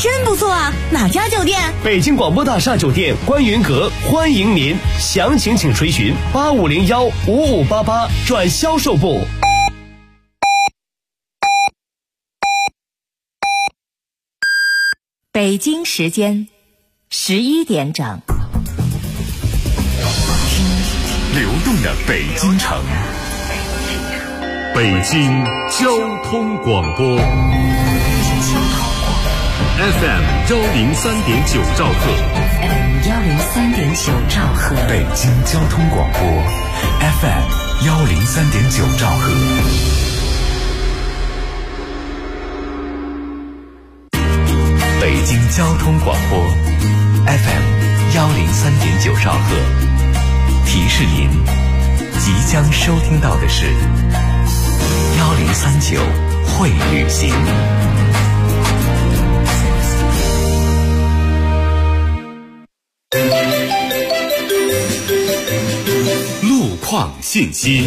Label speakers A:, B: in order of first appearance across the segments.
A: 真不错啊！哪家酒店？
B: 北京广播大厦酒店观云阁，欢迎您，详情请垂询85015588转销售部。
A: 北京时间11点整。
C: 流动的北京城，北京交通广播 FM 103.9兆赫，
A: 103.9兆赫，
C: 北京交通广播 FM 103.9兆赫。北京交通广播 FM 103.9兆赫，提示您即将收听到的是1039会旅行。路况信息。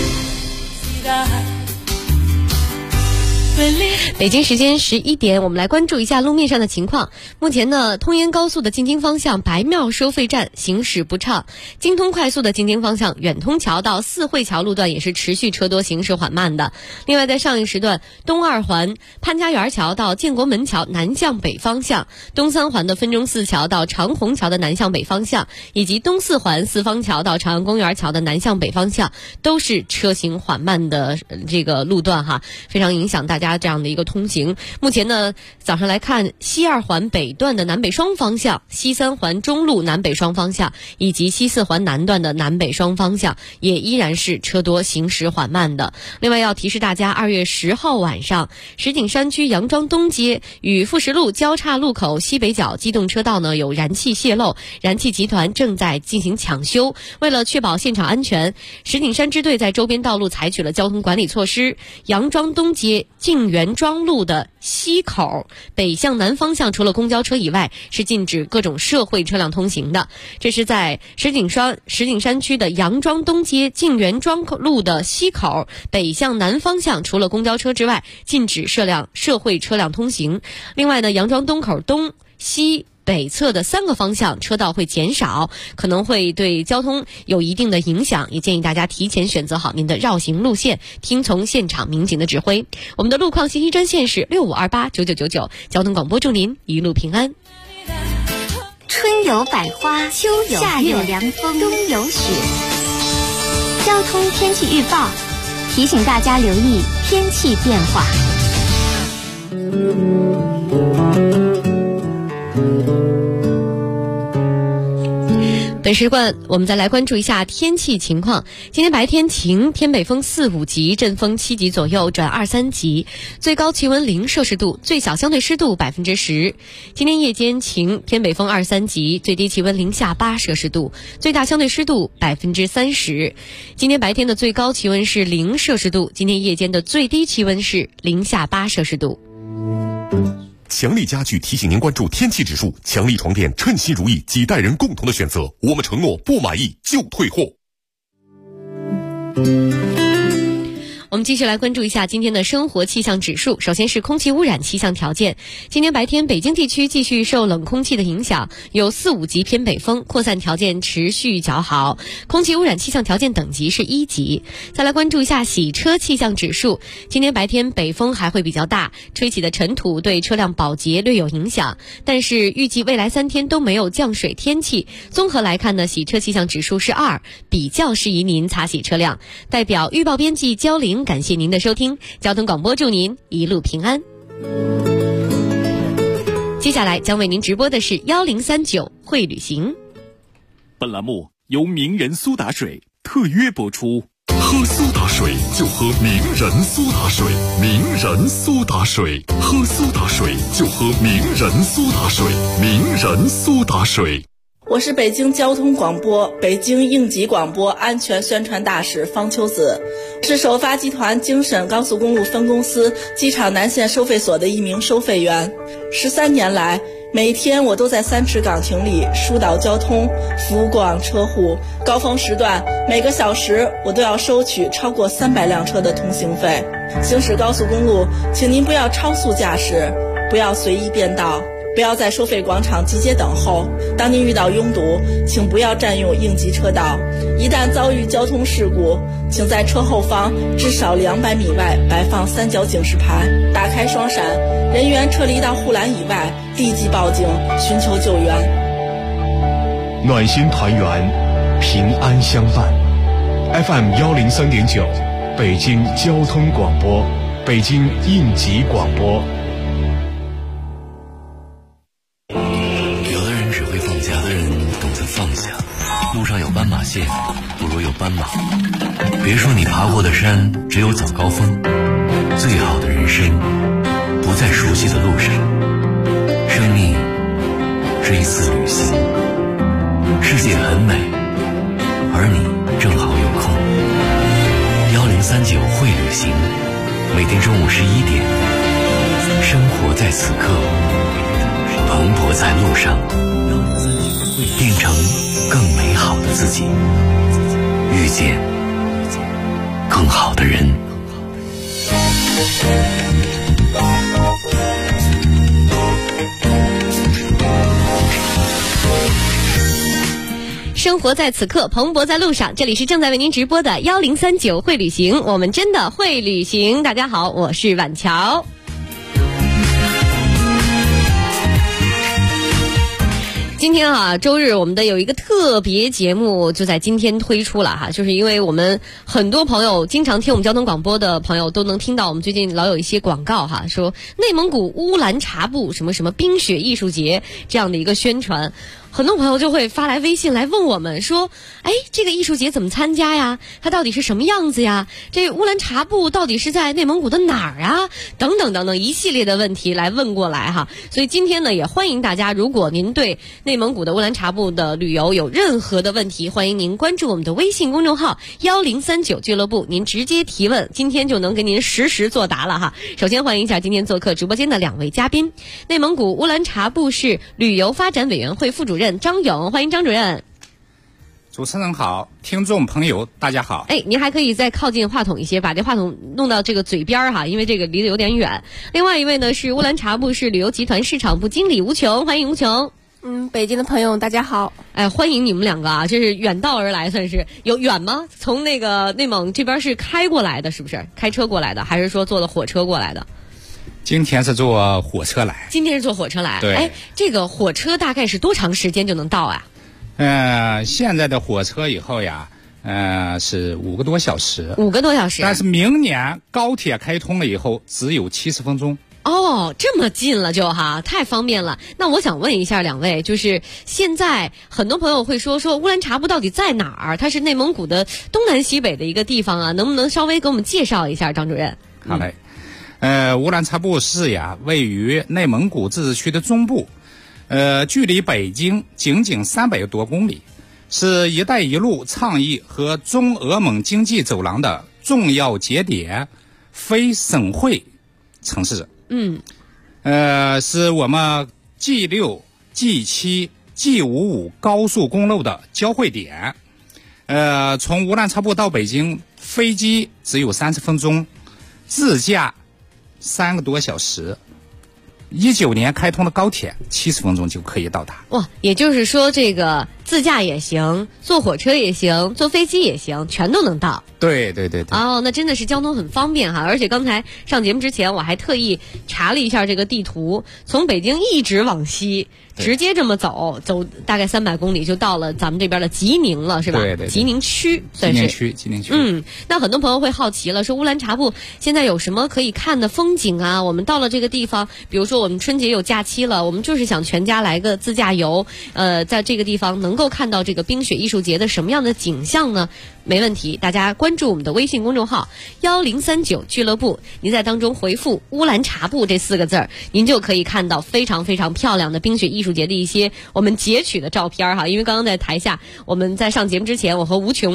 D: 北京时间11点，我们来关注一下路面上的情况。目前呢，通燕高速的进京方向白庙收费站行驶不畅，京通快速的进京方向远通桥到四惠桥路段也是持续车多，行驶缓慢的。另外，在上一时段，东二环潘家园桥到建国门桥南向北方向，东三环的分钟寺桥到长虹桥的南向北方向，以及东四环四方桥到长安公园桥的南向北方向，都是车行缓慢的这个路段哈，非常影响大家这样的一个通行。目前呢，早上来看，西二环北段的南北双方向，西三环中路南北双方向，以及西四环南段的南北双方向，也依然是车多，行驶缓慢的。另外要提示大家，2月10号晚上，石景山区杨庄东街与富实路交叉路口西北角机动车道呢有燃气泄漏，燃气集团正在进行抢修。为了确保现场安全，石景山支队在周边道路采取了交通管理措施。杨庄东街静园庄路的西口北向南方向，除了公交车以外，是禁止各种社会车辆通行的。这是在石景山区的杨庄东街静园庄路的西口北向南方向，除了公交车之外，禁止社会车辆通行。另外呢，杨庄东口东西北侧的3个方向车道会减少，可能会对交通有一定的影响，也建议大家提前选择好您的绕行路线，听从现场民警的指挥。我们的路况信息专线是65289999，交通广播祝您一路平安。
E: 春有百花，秋有夏有凉风，冬有雪。交通天气预报提醒大家留意天气变化。
D: 本时段我们再来关注一下天气情况。今天白天晴，偏北风4、5级，阵风7级左右转2、3级，最高气温0摄氏度，最小相对湿度10%。今天夜间晴，偏北风2、3级，最低气温0下8摄氏度，最大相对湿度30%。今天白天的最高气温是0摄氏度，今天夜间的最低气温是0下8摄氏度。
C: 强力家具提醒您关注天气指数，强力床垫称心如意，几代人共同的选择，我们承诺不满意就退货。
D: 我们继续来关注一下今天的生活气象指数。首先是空气污染气象条件。今天白天北京地区继续受冷空气的影响，有4、5级偏北风，扩散条件持续较好，空气污染气象条件等级是1级。再来关注一下洗车气象指数。今天白天北风还会比较大，吹起的尘土对车辆保洁略有影响，但是预计未来3天都没有降水天气。综合来看呢，洗车气象指数是2，比较适宜您擦洗车辆。代表预报编辑焦玲，感谢您的收听，交通广播祝您一路平安。接下来将为您直播的是1039会旅行。
F: 本栏目由名人苏打水特约播出。
C: 喝苏打水就喝名人苏打水，名人苏打水，喝苏打水就喝名人苏打水，名人苏打水。
G: 我是北京交通广播北京应急广播安全宣传大使方秋子，是首发集团京沈高速公路分公司机场南线收费所的一名收费员。13年来，每天我都在3池岗亭里疏导交通，服务过往车户。高峰时段，每个小时我都要收取超过300辆车的通行费。行驶高速公路，请您不要超速驾驶，不要随意变道， 不要在收费广场集结等候。当您遇到拥堵，请不要占用应急车道。一旦遭遇交通事故，请在车后方至少200米外摆放3角警示牌，打开双闪，人员撤离到护栏以外，立即报警寻求救援。
H: 暖心团圆，平安相伴。FM 103.9，北京交通广播，北京应急广播。
C: 有的人只会放假，有的人懂得放下。路上有斑马线，不如有斑马。别说你爬过的山只有早高峰，最好的人生不在熟悉的路上。生命是一次旅行，世界很美，而你正好有空。1039会旅行，每天中午11点，生活在此刻，蓬勃在路上，变成更美好的自己，遇见更好的人。
D: 生活在此刻，蓬勃在路上。这里是正在为您直播的1039会旅行，我们真的会旅行。大家好，我是婉乔。今天周日我们的有一个特别节目就在今天推出了哈，就是因为我们很多朋友经常听我们交通广播的朋友都能听到我们最近老有一些广告哈，说内蒙古乌兰察布什么什么冰雪艺术节这样的一个宣传。很多朋友就会发来微信来问我们说，这个艺术节怎么参加呀？它到底是什么样子呀？这乌兰察布到底是在内蒙古的哪儿啊？等等等等一系列的问题来问过来哈。所以今天呢，也欢迎大家，如果您对内蒙古的乌兰察布的旅游有任何的问题，欢迎您关注我们的微信公众号1039俱乐部，您直接提问，今天就能给您实时作答了哈。首先欢迎一下今天做客直播间的2位嘉宾，内蒙古乌兰察布市旅游发展委员会副主任张勇，欢迎张主任。
I: 主持人好，听众朋友大家好。
D: 您还可以再靠近话筒一些，把这话筒弄到这个嘴边哈，因为这个离得有点远。另外一位呢是乌兰察布市旅游集团市场部经理吴琼，欢迎吴琼。
J: 北京的朋友大家好。
D: 欢迎你们2个啊，这是远道而来，算是有远吗？从那个内蒙这边是开过来的，是不是？开车过来的，还是说坐的火车过来的？
I: 今天是坐火车来。
D: 今天是坐火车来。
I: 对。
D: 这个火车大概是多长时间就能到啊？
I: 现在的火车以后呀，是5个多小时。
D: 5个多小时。
I: 但是明年高铁开通了以后，只有70分钟。
D: 哦，这么近了就哈，太方便了。那我想问一下2位，就是现在很多朋友会说乌兰察布到底在哪儿？它是内蒙古的东南西北的一个地方啊，能不能稍微给我们介绍一下，张主任？
I: 好嘞。乌兰察布市呀，位于内蒙古自治区的中部，距离北京仅仅300多公里，是一带一路倡议和中俄蒙经济走廊的重要节点，非省会城市。是我们 G6、G7、G55 高速公路的交汇点。从乌兰察布到北京，飞机只有30分钟，自驾3个多小时。19年开通的高铁70分钟就可以到达。
D: 哇，也就是说这个自驾也行，坐火车也行，坐飞机也行，全都能到。
I: 对对对对。
D: 那真的是交通很方便哈。而且刚才上节目之前我还特意查了一下这个地图，从北京一直往西，直接这么走大概300公里就到了咱们这边的吉宁了，是吧？
I: 对对。
D: 吉宁区算是。
I: 吉宁区。
D: 那很多朋友会好奇了，说乌兰察布现在有什么可以看的风景啊？我们到了这个地方，比如说我们春节有假期了，我们就是想全家来个自驾游，在这个地方能够看到这个冰雪艺术节的什么样的景象呢？没问题，大家关注我们的微信公众号1039俱乐部，您在当中回复乌兰察布这4个字儿，您就可以看到非常非常漂亮的冰雪艺术节的一些我们截取的照片哈。因为刚刚在台下，我们在上节目之前，我和吴琼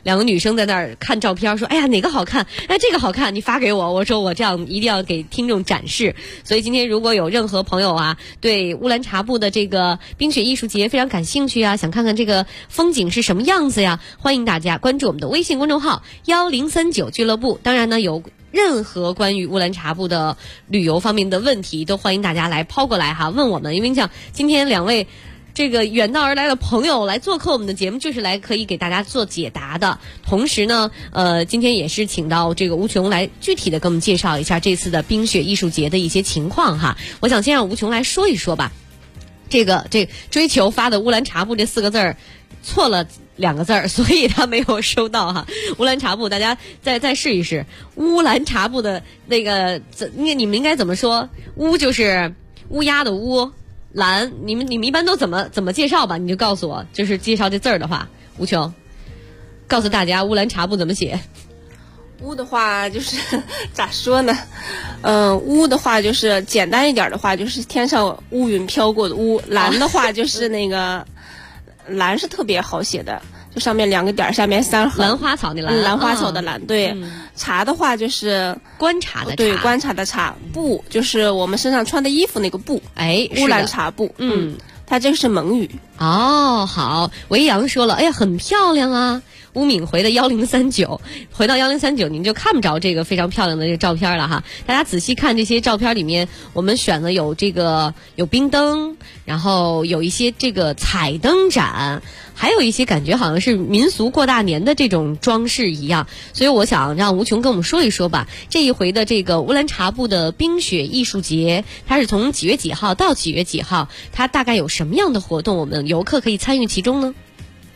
D: 两个女生在那儿看照片，说哎呀哪个好看，哎这个好看，你发给我，我说我这样一定要给听众展示。所以今天如果有任何朋友啊对乌兰察布的这个冰雪艺术节非常感兴趣啊，想看看这个风景是什么样子呀，欢迎大家关注我们的微信公众号1039俱乐部。当然呢，有任何关于乌兰察布的旅游方面的问题都欢迎大家来抛过来哈，问我们。因为像今天两位这个远道而来的朋友来做客我们的节目，就是来可以给大家做解答的。同时呢今天也是请到这个吴琼来具体的给我们介绍一下这次的冰雪艺术节的一些情况哈。我想先让吴琼来说一说吧。这追求发的乌兰察布这4个字儿错了2个字儿，所以他没有收到哈。乌兰察布，大家再试一试乌兰察布的那个，你们应该怎么说？乌就是乌鸦的乌，兰你们一般都怎么介绍吧？你就告诉我，就是介绍这字儿的话，吴琼告诉大家乌兰察布怎么写。
J: 乌的话就是咋说呢？乌的话就是简单一点的话就是天上乌云飘过的乌，兰的话就是那个兰是特别好写的，就上面2个点，下面3横。
D: 兰花草的兰，
J: 兰花草的兰，对。察的话就是
D: 观察的察，
J: 对，观察的察。布就是我们身上穿的衣服那个布，
D: 哎，
J: 乌兰察布，它这个是蒙语。
D: 哦，好，维扬说了，哎呀，很漂亮啊。吴敏回的1039，回到1039，您就看不着这个非常漂亮的这个照片了哈。大家仔细看这些照片里面，我们选的有冰灯，然后有一些这个彩灯展，还有一些感觉好像是民俗过大年的这种装饰一样。所以我想让吴琼跟我们说一说吧，这一回的这个乌兰察布的冰雪艺术节，它是从几月几号到几月几号？它大概有什么样的活动，我们游客可以参与其中呢？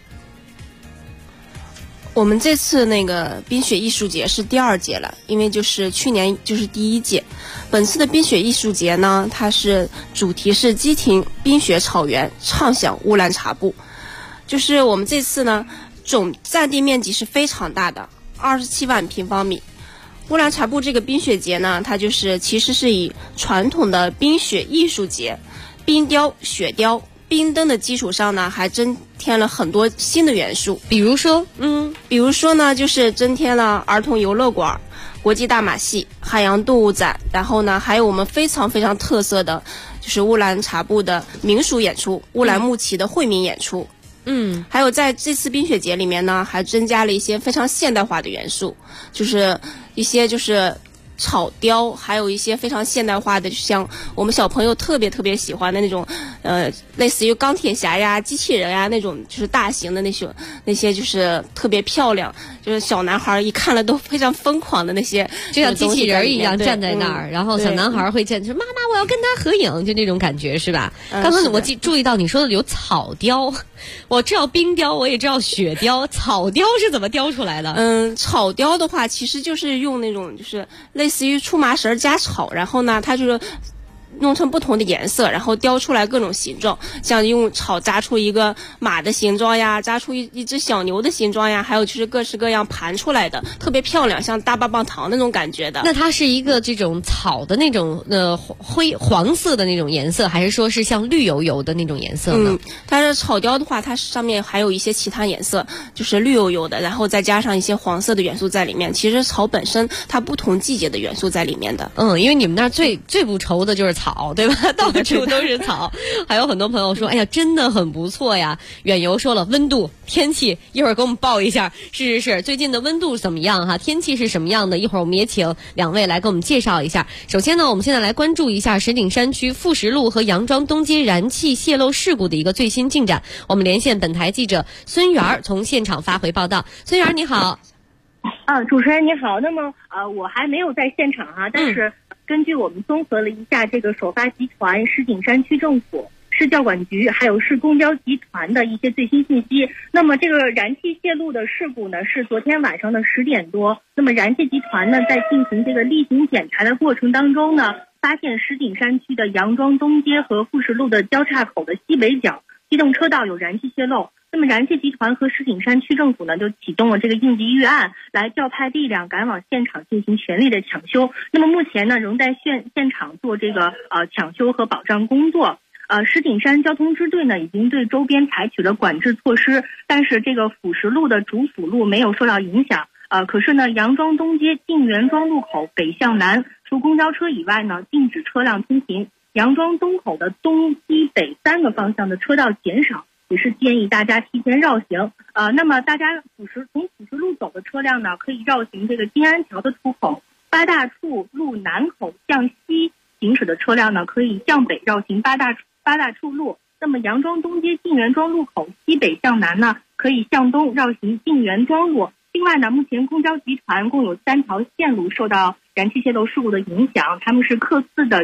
J: 我们这次那个冰雪艺术节是第2届了，因为就是去年就是第1届。本次的冰雪艺术节呢，它是主题是激停冰雪草原，畅享乌兰察布。就是我们这次呢，总占地面积是非常大的，27万平方米。乌兰察布这个冰雪节呢，它其实是以传统的冰雪艺术节、冰雕、雪雕、冰灯的基础上呢，还增添了很多新的元素。比如说呢，就是增添了儿童游乐馆、国际大马戏、海洋动物展，然后呢，还有我们非常非常特色的，就是乌兰察布的民俗演出，乌兰牧骑的惠民演出。还有在这次冰雪节里面呢，还增加了一些非常现代化的元素，就是一些草雕，还有一些非常现代化的，就像我们小朋友特别特别喜欢的那种，类似于钢铁侠呀、机器人呀那种，就是大型的那些就是特别漂亮，就是小男孩一看了都非常疯狂的那些，
D: 就像机器人一样站在那儿，然后小男孩会站说妈妈我要跟他合影，就那种感觉是吧？刚刚我注意到你说的有草雕，我知道冰雕，我也知道雪雕，草雕是怎么雕出来的？
J: 草雕的话其实就是用那种就是类似于出麻绳加草，然后呢它就是弄成不同的颜色，然后雕出来各种形状，像用草扎出一个马的形状呀，扎出一只小牛的形状呀，还有就是各式各样盘出来的，特别漂亮，像大棒棒糖那种感觉的。
D: 那它是一个这种草的那种黄色的那种颜色，还是说是像绿油油的那种颜色呢？
J: 它是草雕的话，它上面还有一些其他颜色，就是绿油油的，然后再加上一些黄色的元素在里面。其实草本身它不同季节的元素在里面的。
D: 因为你们那儿最不愁的就是草，对吧？到处都是草。还有很多朋友说，哎呀，真的很不错呀。远游说了，温度、天气，一会儿给我们报一下。是，最近的温度怎么样哈？天气是什么样的？一会儿我们也请两位来给我们介绍一下。首先呢，我们现在来关注一下石景山区富石路和杨庄东街燃气泄漏事故的一个最新进展。我们连线本台记者孙媛从现场发回报道。孙媛你好。
K: 主持人你好。那么我还没有在现场哈，但是根据我们综合了一下这个首发集团、石景山区政府、市教管局还有市公交集团的一些最新信息。那么这个燃气泄漏的事故呢，是昨天晚上的10点多。那么燃气集团呢，在进行这个例行检查的过程当中呢，发现石景山区的杨庄东街和富石路的交叉口的西北角机动车道有燃气泄漏。那么燃气集团和石景山区政府呢，就启动了这个应急预案，来调派力量赶往现场进行全力的抢修。那么目前呢，仍在现场做这个抢修和保障工作。 石景山交通支队呢已经对周边采取了管制措施，但是这个辅石路的主辅路没有受到影响。可是呢，杨庄东街晋元庄路口北向南，除公交车以外呢，禁止车辆通行。杨庄东口的东西北3个方向的车道减少，也是建议大家提前绕行。那么大家从辅石路走的车辆呢，可以绕行这个金安桥的出口。八大处路南口向西行驶的车辆呢，可以向北绕行八大处路。那么杨庄东街晋元庄路口西北向南呢，可以向东绕行晋元庄路。另外呢，目前公交集团共有3条线路受到燃气泄漏事故的影响，他们是客四的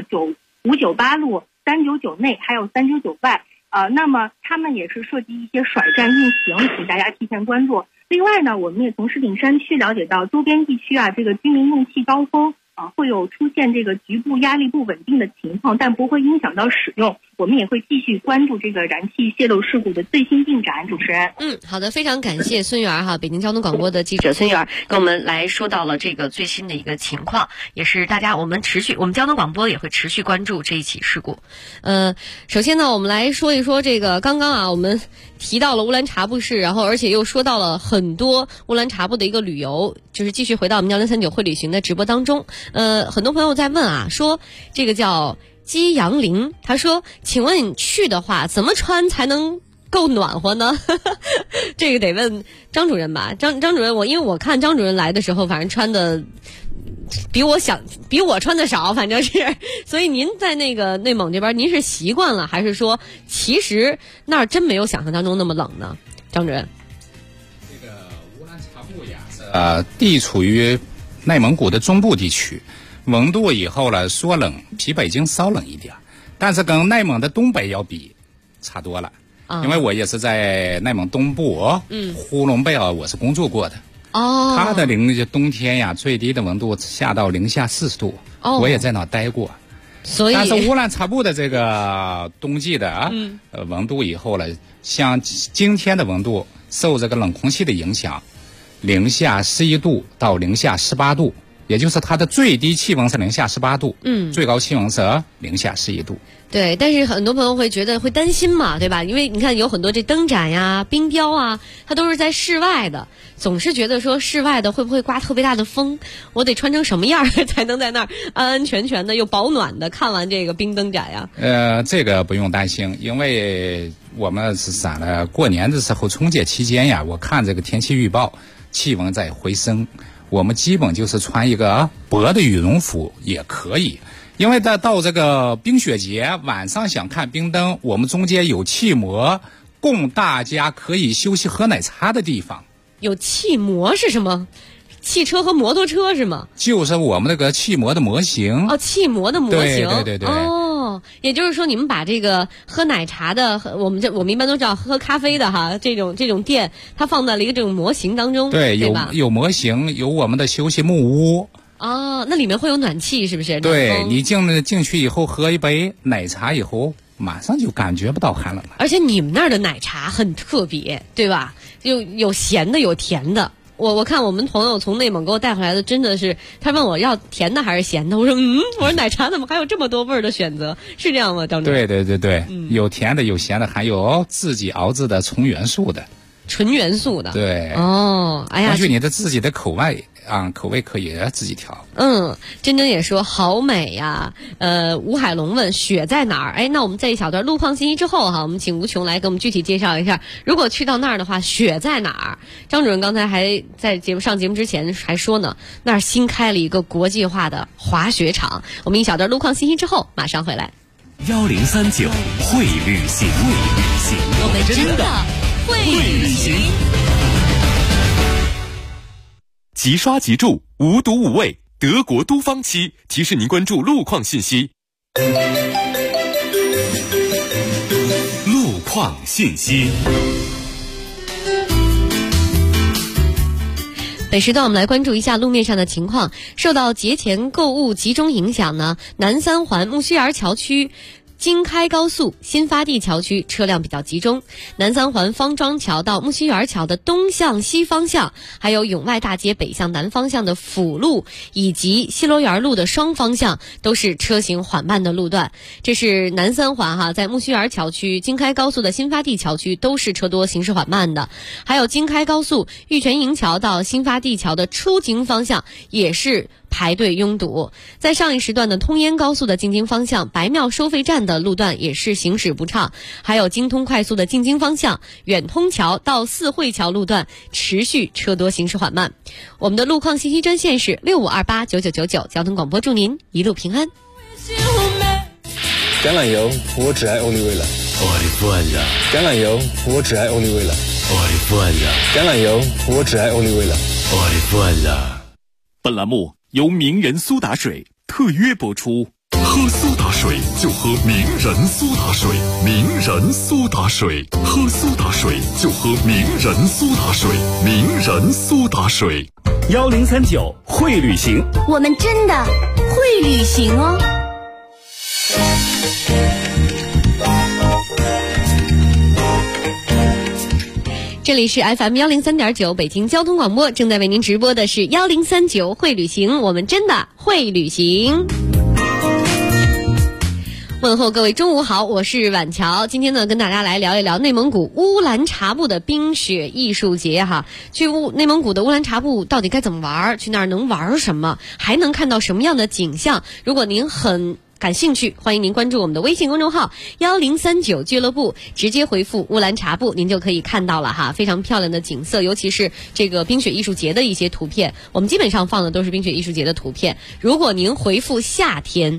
K: 598路、399内还有399外。那么他们也是涉及一些甩站运行，请大家提前关注。另外呢，我们也从石景山区了解到，周边地区这个居民用气高峰会有出现这个局部压力不稳定的情况，但不会影响到使用。我们也会继续关注这个燃气泄漏事故的最新进展。主持人，
D: 好的，非常感谢孙媛哈，北京交通广播的记者孙媛跟我们来说到了这个最新的一个情况，也是我们交通广播也会持续关注这一起事故。首先呢，我们来说一说这个刚刚我们提到了乌兰察布市，然后而且又说到了很多乌兰察布的一个旅游，就是继续回到我们1039会旅行的直播当中。很多朋友在问说这个叫鸡阳林，他说请问你去的话怎么穿才能够暖和呢？这个得问张主任吧。张主任，因为我看张主任来的时候反正穿的比我穿的少，反正是，所以您在那个内蒙这边您是习惯了，还是说其实那儿真没有想象当中那么冷呢？张主任，
I: 这个乌兰察布呀地处于内蒙古的中部地区，温度以后呢说冷比北京稍冷一点，但是跟内蒙的东北要比差多了。因为我也是在内蒙东部呼伦贝尔我是工作过的。它的冬天呀最低的温度下到-40度，我也在那待过。
D: 所以
I: 但是乌兰察布的这个冬季的温度以后呢，像今天的温度受这个冷空气的影响，-11度到-18度，也就是它的最低气温是-18度，最高气温是-11度。
D: 对，但是很多朋友会觉得会担心嘛，对吧？因为你看有很多这灯展呀、冰雕啊，它都是在室外的，总是觉得说室外的会不会刮特别大的风，我得穿成什么样才能在那儿安安全全的又保暖的看完这个冰灯展呀？
I: 这个不用担心，因为我们是散了过年的时候春节期间呀，我看这个天气预报，气温在回升，我们基本就是穿一个薄的羽绒服也可以。因为到这个冰雪节晚上想看冰灯，我们中间有气膜供大家可以休息喝奶茶的地方。
D: 有气膜是什么？汽车和摩托车是吗？
I: 就是我们那个气膜的模型。
D: 气膜的模型。
I: 对。
D: 也就是说你们把这个喝奶茶的，我们一般都知道喝咖啡的哈，这种店它放在了一个这种模型当中。
I: 对，有模型，有我们的休息木屋。
D: 那里面会有暖气是不是？
I: 对，你进去以后喝一杯奶茶以后，马上就感觉不到寒冷了。
D: 而且你们那儿的奶茶很特别，对吧？有咸的，有甜的。我看我们朋友从内蒙给我带回来的，真的是他问我要甜的还是咸的，我说奶茶怎么还有这么多味儿的选择？是这样吗，张主任？
I: 对，有甜的，有咸的，还有自己熬制的纯元素的。对。
D: 哎呀，
I: 根据你的自己的口味口味可以自己调。
D: 真真也说好美呀。吴海龙问雪在哪儿？那我们在一小段路况信息之后我们请吴琼来给我们具体介绍一下，如果去到那儿的话，雪在哪儿？张主任刚才还在上节目之前还说呢，那儿新开了一个国际化的滑雪场。我们一小段路况信息之后马上回来。
C: 1039会旅行，
D: 我们真的会旅行。
F: 即刷即住，无毒无味，德国都方漆提示您关注路况信息。
C: 路况信息。
D: 本时段我们来关注一下路面上的情况。受到节前购物集中影响呢，南三环木樨园桥区京开高速新发地桥区车辆比较集中，南三环方庄桥到木樨园桥的东向西方向，还有永外大街北向南方向的辅路以及西罗园路的双方向都是车行缓慢的路段。这是南三环在木樨园桥区、京开高速的新发地桥区都是车多行驶缓慢的，还有京开高速玉泉营桥到新发地桥的出京方向也是排队拥堵。在上一时段的通燕高速的进京方向白庙收费站的路段也是行驶不畅，还有京通快速的进京方向远通桥到四惠桥路段持续车多行驶缓慢。我们的路况信息专线是65289999，交通广播祝您一路平安。
L: 橄榄油，我只爱欧丽薇了。橄榄油，我只爱欧丽薇了。橄榄油，我只爱欧丽薇了。
F: 本栏目由名人苏打水特约播出。喝苏打水就喝名人苏打水，名人苏打水，喝苏打水就喝名人苏打水，名人苏打水。
B: 1039会旅行，
E: 我们真的会旅行哦。
D: 这里是 FM 103.9北京交通广播，正在为您直播的是1039会旅行，我们真的会旅行。问候各位中午好，我是婉乔。今天呢，跟大家来聊一聊内蒙古乌兰察布的冰雪艺术节哈。去内蒙古的乌兰察布到底该怎么玩？去那儿能玩什么？还能看到什么样的景象？如果您很感兴趣，欢迎您关注我们的微信公众号1039俱乐部，直接回复乌兰察布，您就可以看到了哈，非常漂亮的景色，尤其是这个冰雪艺术节的一些图片，我们基本上放的都是冰雪艺术节的图片。如果您回复夏天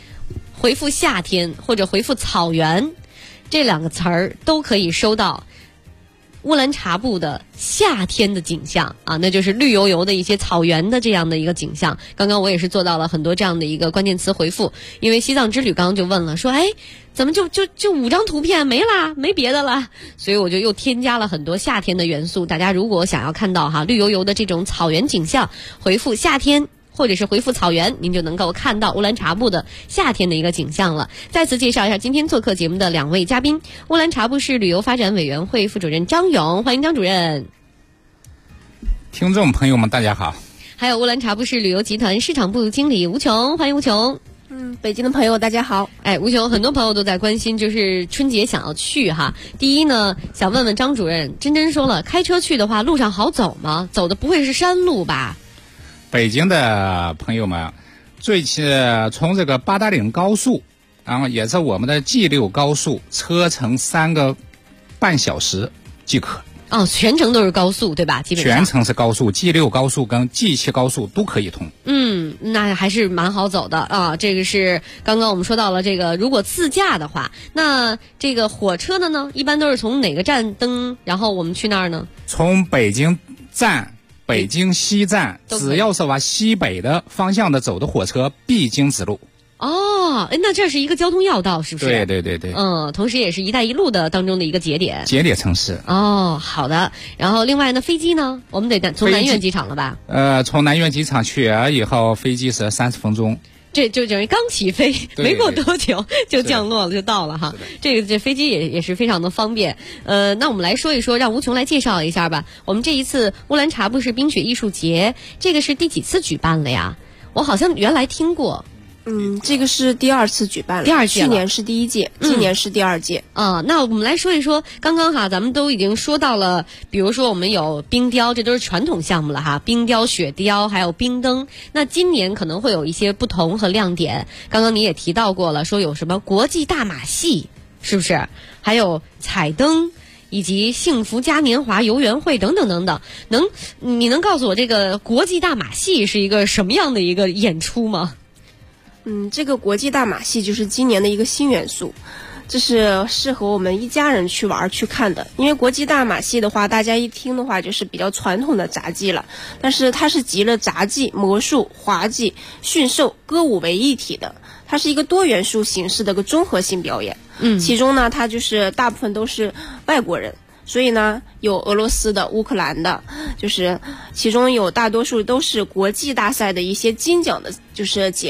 D: 或者回复草原这两个词儿，都可以收到乌兰察布的夏天的景象啊，那就是绿油油的一些草原的这样的一个景象。刚刚我也是做到了很多这样的一个关键词回复，因为西藏之旅刚刚就问了说，怎么就5张图片没啦，没别的了，所以我就又添加了很多夏天的元素。大家如果想要看到绿油油的这种草原景象，回复夏天或者是回复草原，您就能够看到乌兰察布的夏天的一个景象了。再次介绍一下今天做客节目的2位嘉宾，乌兰察布市旅游发展委员会副主任张勇，欢迎张主任。
I: 听众朋友们大家好。
D: 还有乌兰察布市旅游集团市场部经理吴琼，欢迎吴琼。
J: 北京的朋友大家好。
D: 吴琼，很多朋友都在关心，就是春节想要去哈。第一呢，想问问张主任，真说了，开车去的话路上好走吗？走的不会是山路吧？
I: 北京的朋友们，从这个八达岭高速，然后也是我们的 G6 高速，车程3个半小时即可。
D: 全程都是高速对吧？基本上
I: 全程是高速， G6 高速跟 G7 高速都可以通。
D: 那还是蛮好走的啊。这个是刚刚我们说到了，这个如果自驾的话，那这个火车的呢，一般都是从哪个站登，然后我们去那儿呢？
I: 从北京站、北京西站，只要是往西北的方向的走的火车必经此路。
D: 那这是一个交通要道是不是？
I: 对。
D: 同时也是一带一路的当中的一个节点
I: 城市。
D: 好的。然后另外呢，飞机呢，我们得从南苑机场了吧？
I: 从南苑机场去以后，飞机是30分钟。
D: 这就等于刚起飞，没过多久就降落了，就到了哈。这飞机也是非常的方便。那我们来说一说，让吴琼来介绍一下吧。我们这一次乌兰察布市冰雪艺术节，这个是第几次举办了呀？我好像原来听过。
J: 这个是第2次举办了，
D: 第2届，
J: 去年是第1届，今年是第2届。
D: 那我们来说一说，刚刚咱们都已经说到了，比如说我们有冰雕，这都是传统项目了哈，冰雕、雪雕，还有冰灯。那今年可能会有一些不同和亮点。刚刚你也提到过了，说有什么国际大马戏，是不是？还有彩灯。以及幸福嘉年华游园会等等等等，你能告诉我这个国际大马戏是一个什么样的一个演出吗？
J: 这个国际大马戏就是今年的一个新元素，这是适合我们一家人去玩去看的。因为国际大马戏的话，大家一听的话就是比较传统的杂技了，但是它是集了杂技、魔术、滑稽、驯兽、歌舞为一体的，它是一个多元素形式的一个综合性表演。其中呢，它就是大部分都是外国人，所以呢，有俄罗斯的、乌克兰的，就是其中有大多数都是国际大赛的一些金奖的，就是节目。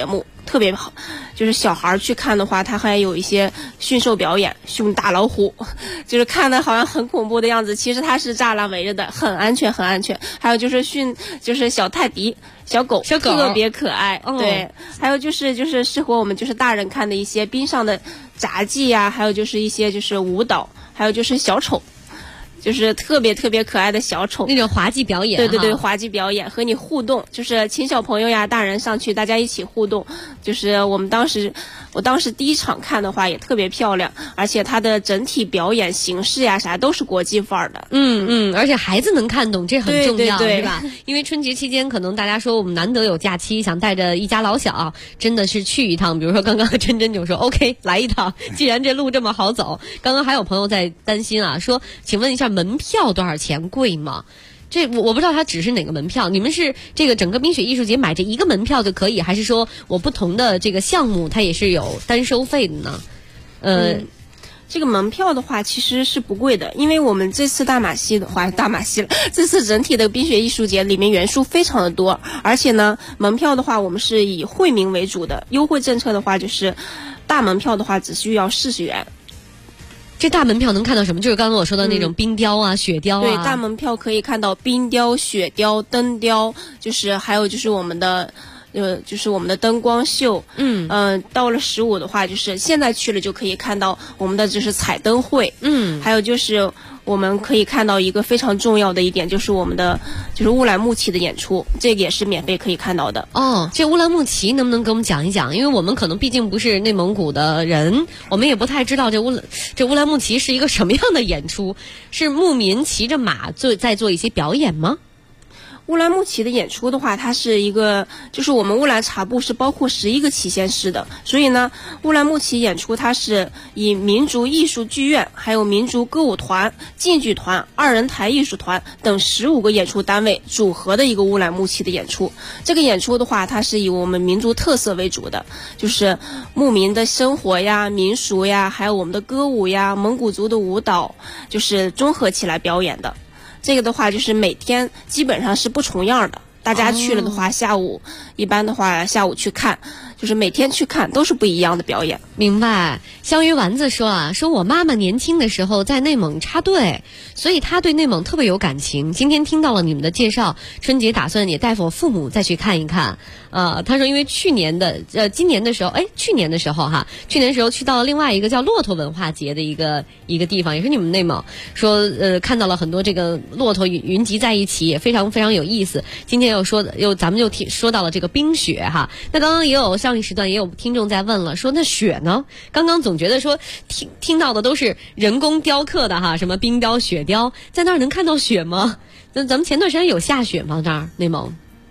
J: 特别好。就是小孩去看的话，他还有一些驯兽表演，训大老虎，就是看的好像很恐怖的样子，其实它是栅栏围着的，很安全，很安全。还有就是就是小泰迪。小狗特别可爱，对，还有就是适合我们就是大人看的一些冰上的杂技呀，还有就是一些就是舞蹈，还有就是小丑，就是特别特别可爱的小丑，
D: 那种滑稽表演，
J: 对，滑稽表演和你互动，就是请小朋友呀大人上去大家一起互动。就是我当时第一场看的话也特别漂亮，而且它的整体表演形式呀啥都是国际范儿的。
D: 而且孩子能看懂，这很重要，
J: 对
D: 是吧？因为春节期间可能大家说我们难得有假期，想带着一家老小真的是去一趟。比如说刚刚珍珍就说 OK 来一趟，既然这路这么好走。刚刚还有朋友在担心说请问一下门票多少钱，贵吗？这我不知道它只是哪个门票，你们是这个整个冰雪艺术节买这一个门票就可以，还是说我不同的这个项目它也是有单收费的呢？
J: 这个门票的话其实是不贵的，因为我们这次大马戏了，这次整体的冰雪艺术节里面元素非常的多，而且呢门票的话我们是以惠民为主的，优惠政策的话就是大门票的话只需要40元。
D: 这大门票能看到什么？就是刚刚我说的那种冰雕啊、雪雕啊。
J: 对，大门票可以看到冰雕、雪雕、灯雕，就是还有就是我们的灯光秀。到了15的话，就是现在去了就可以看到我们的就是彩灯会。还有就是我们可以看到一个非常重要的一点，就是我们的就是乌兰牧骑的演出，这个也是免费可以看到的。
D: 这乌兰牧骑能不能给我们讲一讲？因为我们可能毕竟不是内蒙古的人，我们也不太知道这乌兰牧骑是一个什么样的演出，是牧民骑着马在做一些表演吗？
J: 乌兰牧骑的演出的话，它是一个，就是我们乌兰察布是包括11个骑县市的，所以呢，乌兰牧骑演出它是以民族艺术剧院、还有民族歌舞团、晋剧团、2人台艺术团等15个演出单位组合的一个乌兰牧骑的演出。这个演出的话，它是以我们民族特色为主的，就是牧民的生活呀、民俗呀，还有我们的歌舞呀、蒙古族的舞蹈，就是综合起来表演的。这个的话就是每天基本上是不重样的，大家去了的话，一般的话下午去看，就是每天去看都是不一样的表演。
D: 明白。香鱼丸子说说我妈妈年轻的时候在内蒙插队，所以她对内蒙特别有感情。今天听到了你们的介绍，春节打算也带我父母再去看一看。她说因为去年的时候去到了另外一个叫骆驼文化节的一个地方，也是你们内蒙，说看到了很多这个骆驼云集在一起，也非常非常有意思。今天咱们又说到了这个冰雪哈。那刚刚也有上一时段也有听众在问了，说那雪呢？刚刚总觉得说听到的都是人工雕刻的哈，什么冰雕、雪雕，在那儿能看到雪吗？那咱们前段时间有下雪吗？那儿内蒙？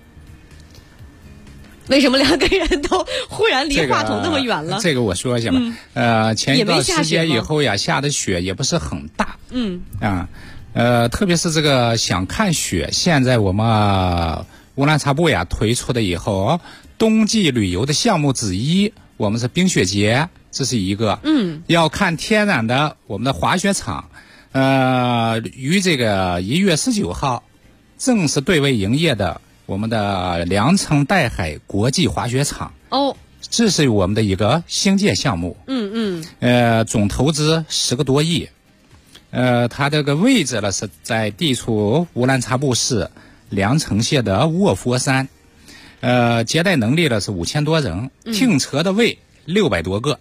D: 为什么两个人都忽然离话筒那么远了？
I: 这个我说一下吧。前一段时间以后呀，下的雪也不是很大。特别是这个想看雪，现在我们乌兰察布呀推出的以后，冬季旅游的项目之一，我们是冰雪节，这是一个。要看天然的我们的滑雪场，于这个1月19号正式对外营业的我们的良城岱海国际滑雪场。这是我们的一个兴建项目。总投资10个多亿。它这个位置呢是在地处乌兰察布市良城县的卧佛山。接待能力呢是5000多人，停车的位600多个。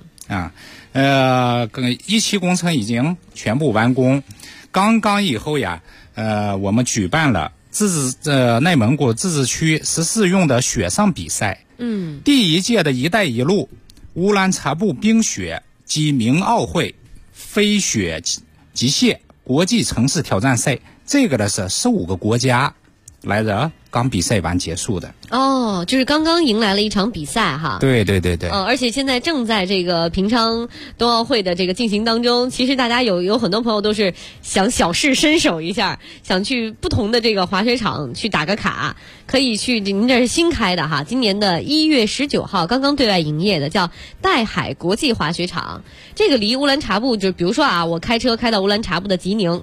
I: 一期工程已经全部完工。刚刚以后呀，我们举办了内蒙古自治区14用的雪上比赛。第1届的一带一路乌兰察布冰雪及明奥会飞雪极限国际城市挑战赛，这个呢是15个国家来着，刚比赛完结束的。
D: 就是刚刚迎来了一场比赛哈。
I: 对。
D: 而且现在正在这个平昌冬奥会的这个进行当中。其实大家有很多朋友都是想小试身手一下，想去不同的这个滑雪场去打个卡，可以去。您这是新开的哈，今年的1月19号刚刚对外营业的，叫岱海国际滑雪场。这个离乌兰察布，就比如说我开车开到乌兰察布的吉宁。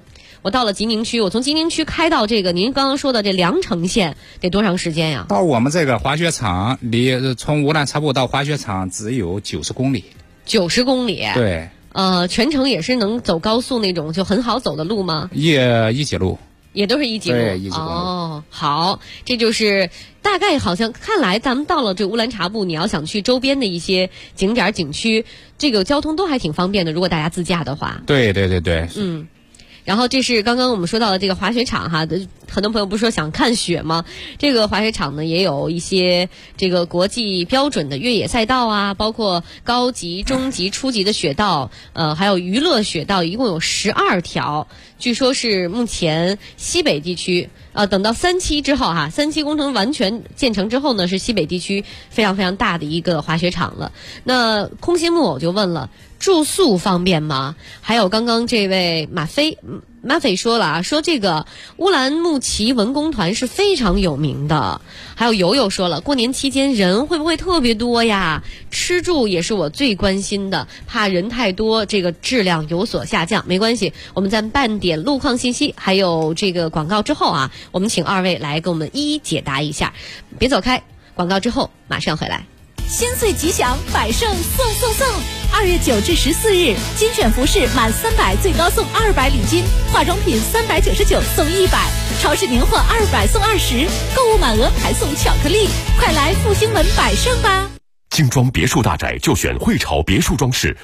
D: 我到了吉宁区，我从吉宁区开到这个您刚刚说的这凉城县得多长时间呀？
I: 到我们这个滑雪场从乌兰察布到滑雪场只有90公里。
D: 90公里？
I: 对。
D: 全程也是能走高速那种就很好走的路吗？
I: 一级路。
D: 也都是一级路。
I: 对，一级路。
D: 哦，好，这就是大概好像看来咱们到了这乌兰察布，你要想去周边的一些景点景区，这个交通都还挺方便的，如果大家自驾的话。
I: 对。
D: 然后这是刚刚我们说到的这个滑雪场哈，很多朋友不是说想看雪吗？这个滑雪场呢也有一些这个国际标准的越野赛道啊，包括高级、中级、初级的雪道，还有娱乐雪道，一共有12条。据说是目前西北地区等到3期之后哈，3期工程完全建成之后呢，是西北地区非常非常大的一个滑雪场了。那空心木偶就问了，住宿方便吗？还有刚刚这位马斐说了啊，说这个乌兰牧骑文工团是非常有名的。还有友友说了，过年期间人会不会特别多呀？吃住也是我最关心的，怕人太多这个质量有所下降。没关系，我们在半点路况信息还有这个广告之后啊，我们请2位来给我们一一解答一下。别走开，广告之后马上回来。
M: 新岁吉祥，百盛送！2月9至14日，精选服饰满300最高送200礼金，化妆品399送100，超市年货200送20，购物满额还送巧克力，快来复兴门百盛吧！
F: 精装别墅大宅就选汇潮别墅装饰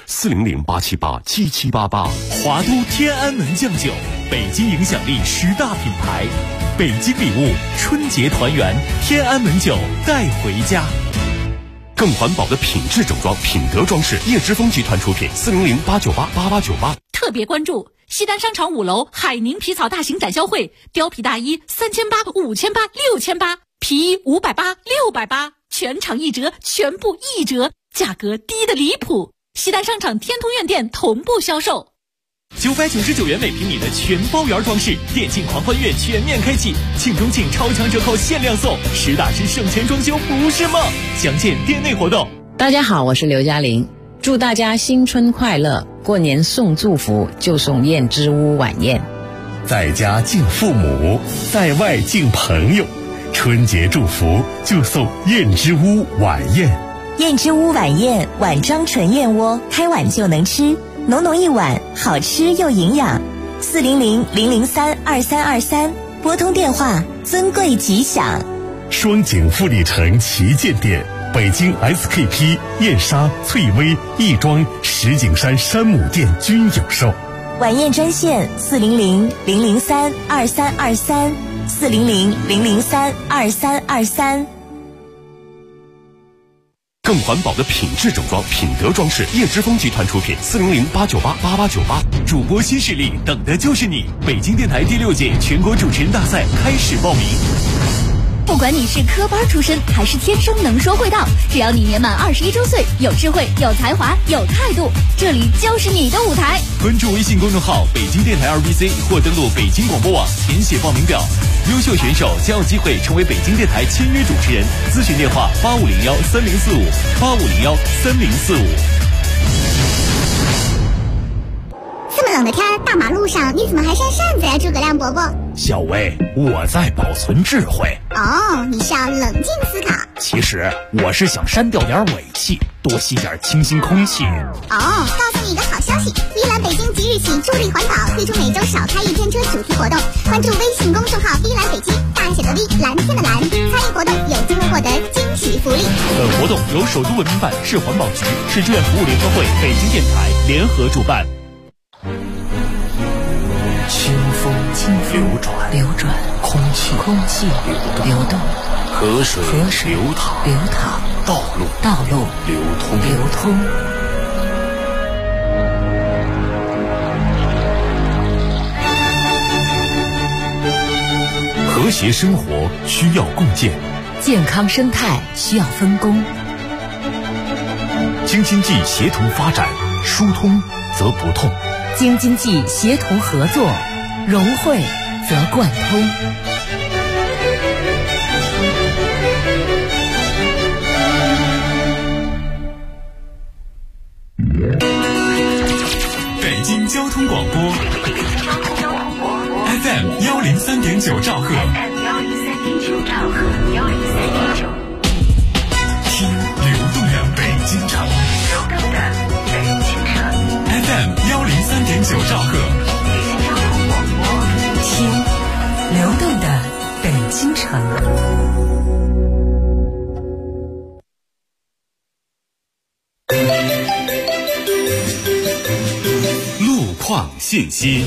F: ，400-878-7788。
N: 华都天安门酱酒，北京影响力10大品牌，北京礼物春节团圆，天安门酒带回家。
F: 更环保的品质整装，品德装饰，叶之峰集团出品，400-898-8898。
M: 特别关注西单商场5楼海宁皮草大型展销会，貂皮大衣3800、5800、6800，皮衣580、680，全场1折，全部1折，价格低得离谱。西单商场天通苑店同步销售。
N: 999元每平米的全包圆装饰，电竞狂欢月全面开启，庆中庆超强折扣限量送，实打实省钱装修不是梦。详见店内活动。
O: 大家好，我是刘嘉玲，祝大家新春快乐！过年送祝福就送燕之屋晚宴，
P: 在家敬父母，在外敬朋友，春节祝福就送燕之屋晚宴。
A: 燕之屋晚宴，碗装纯燕窝，开碗就能吃。浓浓一碗，好吃又营养。400-003-2323，拨通电话，尊贵吉祥。
P: 双井富力城旗舰店，北京 SKP、燕莎、翠微、亦庄、石景山山姆店均有售。
A: 晚宴专线400-003-2323，400-003-2323。
F: 更环保的品质整装，品德装饰，叶之峰集团出品，400-898-8898。
N: 主播新势力，等的就是你！北京电台第6届全国主持人大赛开始报名。
M: 不管你是科班出身还是天生能说会道，只要你年满21周岁，有智慧、有才华、有态度，这里就是你的舞台。
N: 关注微信公众号北京电台2BC 或登录北京广播网填写报名表，优秀选手将有机会成为北京电台签约主持人。咨询电话8501-3045，8501-3045。
Q: 这么冷的天，大马路上你怎么还扇扇子呀，诸葛亮伯伯？
N: 小薇，我在保存智慧。
Q: 哦，你是要冷静思考。
N: 其实我是想删掉点尾气，多吸点清新空气。
Q: 哦，告诉你一个好消息，依兰北京即日起助力环保，推出每周少开1天车主题活动。关注微信公众号依兰北京，大写的 V， 蓝天的蓝，参与活动有机会获得惊喜福利。
N: 本活动由首都文明办、市环保局、市志愿服务联合会、北京电台联合主办。清风流转，空气流动，河水流淌，道路流通。和谐生活需要共建，
A: 健康生态需要分工。
N: 京津冀协同发展，疏通则不痛。
A: 京津冀协同合作，融汇则贯通。
N: 北京交通广播
P: 103.9兆赫。
R: 103.9兆赫，103.9。
P: 听流动的北京城。
R: 流动的北京城。
P: FM 103.9兆赫。
R: 北京交通广播。
A: 听流动的北京城。
P: 路况信息。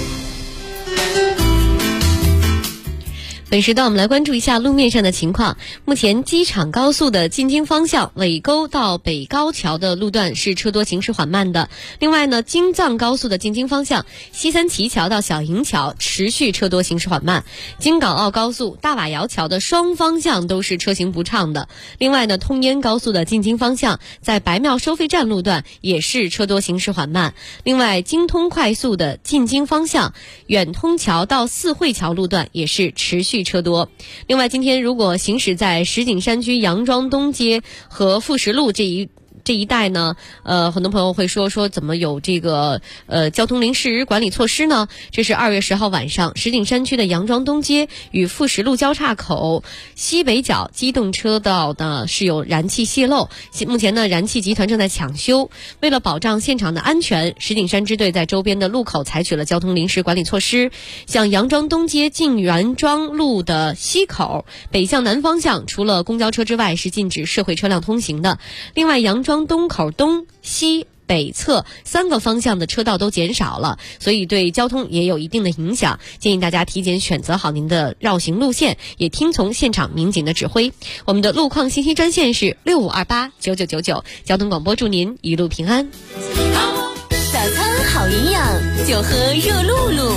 D: 本时段我们来关注一下路面上的情况。目前机场高速的进京方向尾沟到北高桥的路段是车多行驶缓慢的。另外呢，京藏高速的进京方向西三旗桥到小营桥持续车多行驶缓慢。京港澳高速大瓦窑桥的双方向都是车行不畅的。另外呢，通烟高速的进京方向在白庙收费站路段也是车多行驶缓慢。另外，京通快速的进京方向远通桥到四惠桥路段也是持续车多。另外，今天如果行驶在石景山区杨庄东街和富石路这一带呢，很多朋友会说怎么有这个交通临时管理措施呢？这是2月10号晚上，石景山区的杨庄东街与富石路交叉口西北角机动车道呢是有燃气泄漏，目前呢燃气集团正在抢修。为了保障现场的安全，石景山支队在周边的路口采取了交通临时管理措施。像杨庄东街进元庄路的西口北向南方向，除了公交车之外是禁止社会车辆通行的。另外，杨庄东口东西北侧3个方向的车道都减少了，所以对交通也有一定的影响，建议大家提前选择好您的绕行路线，也听从现场民警的指挥。我们的路况信息专线是65289999，交通广播祝您一路平安。
A: 早餐好营养，就喝热露露。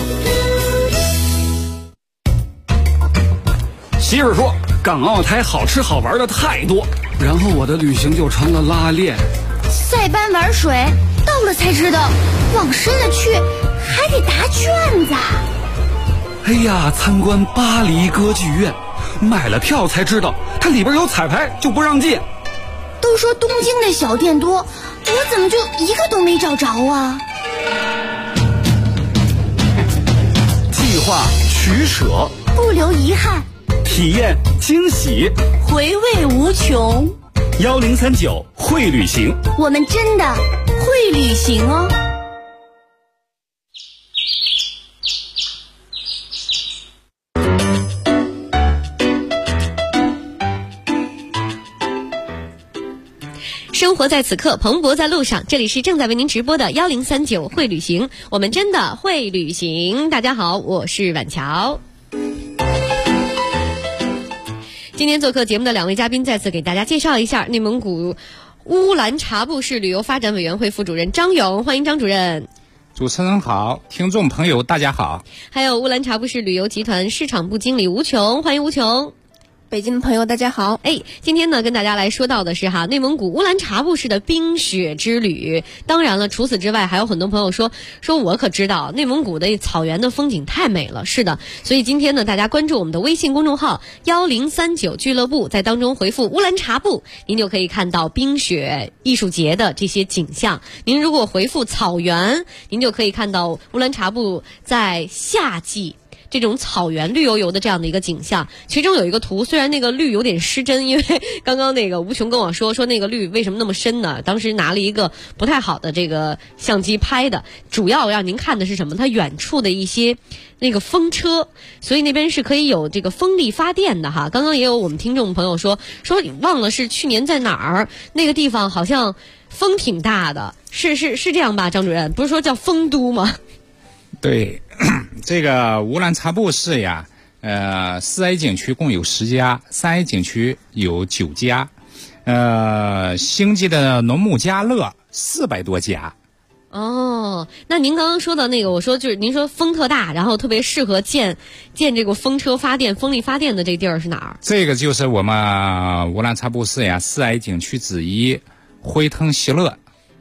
S: 媳妇说港澳台好吃好玩的太多，然后我的旅行就成了拉练。
Q: 塞班玩水，到了才知道，往深了去还得答卷子。
S: 哎呀，参观巴黎歌剧院，买了票才知道它里边有彩排，就不让进。
Q: 都说东京的小店多，我怎么就一个都没找着啊？
S: 计划取舍，
Q: 不留遗憾，
S: 体验惊喜，
Q: 回味无穷。
S: 1039会旅行，
Q: 我们真的会旅行哦。
D: 生活在此刻，蓬勃在路上。这里是正在为您直播的1039会旅行，我们真的会旅行。大家好，我是婉乔。今天做客节目的2位嘉宾，再次给大家介绍一下内蒙古乌兰察布市旅游发展委员会副主任张勇，欢迎张主任。
I: 主持人好，听众朋友大家好。
D: 还有乌兰察布市旅游集团市场部经理吴琼，欢迎吴琼。
J: 北京的朋友大家好。
D: 今天呢跟大家来说到的是内蒙古乌兰察布市的冰雪之旅。当然了，除此之外还有很多朋友说我可知道内蒙古的草原的风景太美了。是的，所以今天呢大家关注我们的微信公众号1039俱乐部，在当中回复乌兰察布，您就可以看到冰雪艺术节的这些景象。您如果回复草原，您就可以看到乌兰察布在夏季这种草原绿油油的这样的一个景象。其中有一个图，虽然那个绿有点失真，因为刚刚那个吴琼跟我说那个绿为什么那么深呢？当时拿了一个不太好的这个相机拍的，主要让您看的是什么？它远处的一些那个风车，所以那边是可以有这个风力发电的哈。刚刚也有我们听众朋友说你忘了是去年在哪儿那个地方好像风挺大的，是这样吧？张主任不是说叫丰都吗？
I: 对，这个乌兰察布市呀，4A 景区共有10家，3A 景区有9家，星级的农牧家乐400多家。
D: 哦，那您刚刚说的那个，我说就是您说风特大，然后特别适合建这个风车发电、风力发电的这地儿是哪儿？
I: 这个就是我们乌兰察布市呀4A 景区之一辉腾喜乐。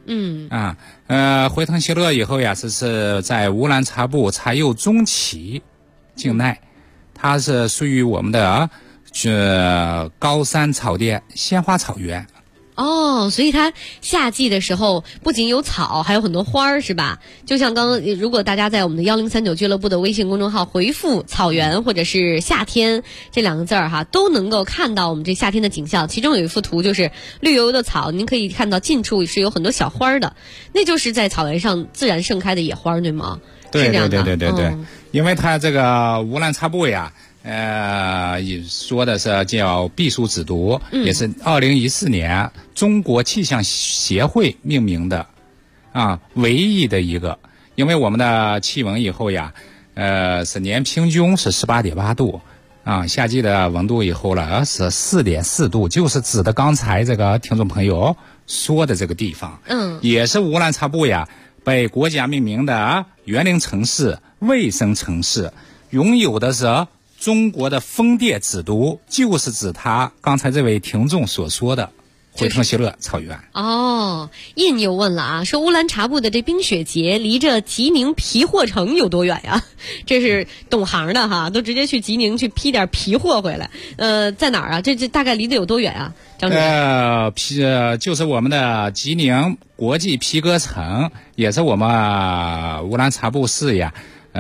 I: 辉腾喜乐以后呀，是在乌兰察布察右中旗境内，它是属于我们的高山草甸鲜花草原。
D: 哦，所以它夏季的时候不仅有草，还有很多花儿，是吧？就像刚刚，如果大家在我们的1039俱乐部的微信公众号回复"草原"或者是"夏天"这2个字儿哈，都能够看到我们这夏天的景象。其中有一幅图就是绿油油的草，您可以看到近处是有很多小花的，那就是在草原上自然盛开的野花，对吗？
I: 对，因为它这个乌兰察布呀。说的是叫避暑之都，也是2014年中国气象协会命名的，唯一的一个。因为我们的气温以后呀，是年平均是18.8度，夏季的温度以后了是4.4度，就是指的刚才这个听众朋友说的这个地方。也是乌兰察布呀，被国家命名的园林城市、卫生城市，拥有的是中国的枫叶之都，就是指他刚才这位听众所说的惠腾西勒草原。
D: 印又问了啊，说乌兰察布的这冰雪节离着吉宁皮货城有多远呀？这是懂行的哈，都直接去吉宁去批点皮货回来。在哪儿啊？这大概离得有多远啊？张主任？
I: 就是我们的吉宁国际皮革城，也是我们乌兰察布市呀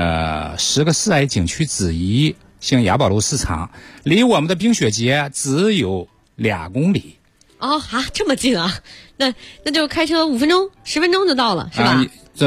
I: 10个示爱景区之一。新雅宝路市场离我们的冰雪节只有2公里。
D: 这么近啊？那就开车5分钟、10分钟就到了，是吧？
I: 这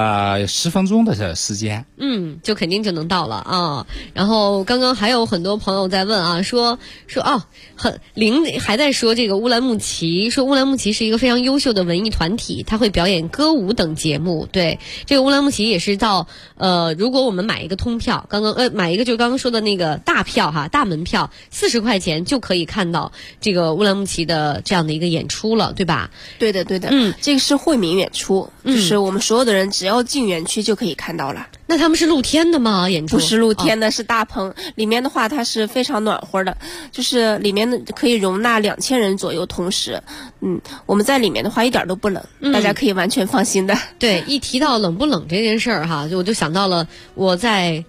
I: 10分钟的时间，
D: 就肯定就能到了啊。然后刚刚还有很多朋友在问啊，说还在说这个乌兰牧骑，说乌兰牧骑是一个非常优秀的文艺团体，他会表演歌舞等节目。对，这个乌兰牧骑也是到如果我们买一个通票，买一个就是刚刚说的那个大票哈，大门票40块钱就可以看到这个乌兰牧骑的这样的一个演出了，对吧？
J: 对的，这个是惠民演出，就是我们所有的人只要进园区就可以看到了。
D: 那他们是露天的吗？演出
J: 不是露天的，是大棚。里面的话它是非常暖和的，就是里面可以容纳2000人左右同时。我们在里面的话一点都不冷，大家可以完全放心的。
D: 对，一提到冷不冷这件事儿哈，我就想到了我在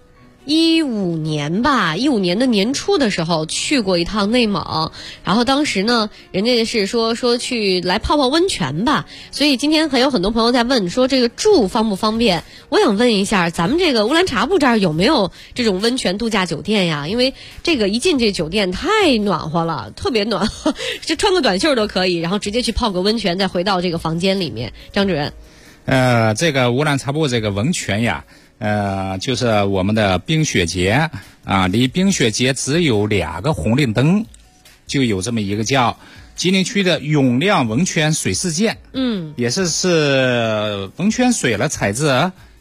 D: 15年的年初的时候去过一趟内蒙，然后当时呢，人家是说去来泡泡温泉吧，所以今天还有很多朋友在问说这个住方不方便？我想问一下，咱们这个乌兰察布这儿有没有这种温泉度假酒店呀？因为这个一进这酒店太暖和了，特别暖和，就穿个短袖都可以，然后直接去泡个温泉，再回到这个房间里面。张主任，
I: 这个乌兰察布这个温泉呀。就是我们的冰雪节离冰雪节只有2个红绿灯，就有这么一个叫吉林区的永亮温泉水世界，也是温泉水了采自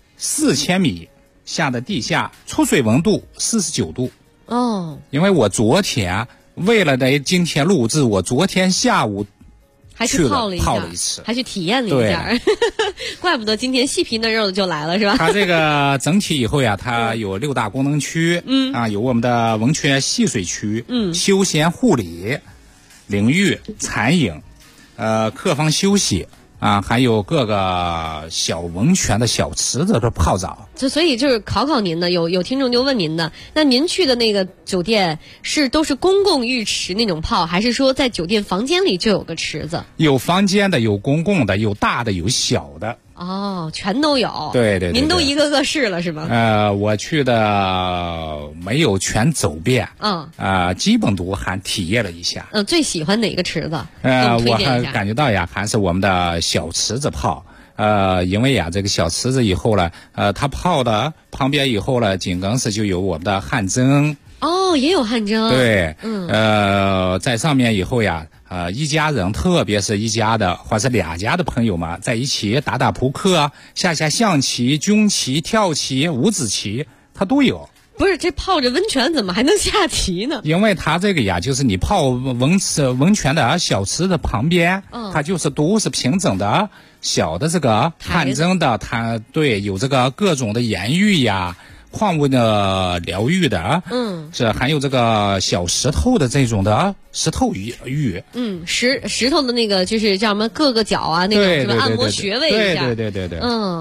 I: 4000米下的地下，出水温度49度。因为我昨天为了今天录制，我昨天下午
D: 还去泡了
I: 一次，
D: 还去体验了一下，怪不得今天细皮嫩肉的就来了，是吧？
I: 它这个整体以后呀，它有6大功能区，有我们的温泉戏水区，休闲护理领域、餐饮，客房休息。还有各个小温泉的小池子的泡澡。
D: 所以就是考您的，有听众就问您的，那您去的那个酒店都是公共浴池那种泡，还是说在酒店房间里就有个池子？
I: 有房间的，有公共的，有大的，有小的。
D: 全都有。
I: 对。
D: 您都一个个试了是吗？
I: 我去的没有全走遍，基本都还体验了一下。
D: 最喜欢哪个池子？
I: 我还感觉到呀，还是我们的小池子泡。因为呀，这个小池子以后呢，它泡的旁边以后呢，紧跟是就有我们的汗蒸。
D: 也有汗蒸。
I: 对。在上面以后呀。一家人，特别是一家的或是2家的朋友们在一起打扑克、下象棋、军棋、跳棋、五子棋，它都有。
D: 不是，这泡着温泉怎么还能下棋呢？
I: 因为它这个呀，就是你泡温泉的小池的旁边，它就是都是平整的小的这个汗蒸的，它对有这个各种的盐浴呀。矿物的疗愈的，是还有这个小石头的这种的石头浴，石
D: 头的那个就是叫什么各个角啊，那种是吧？按摩穴位一下，
I: 对。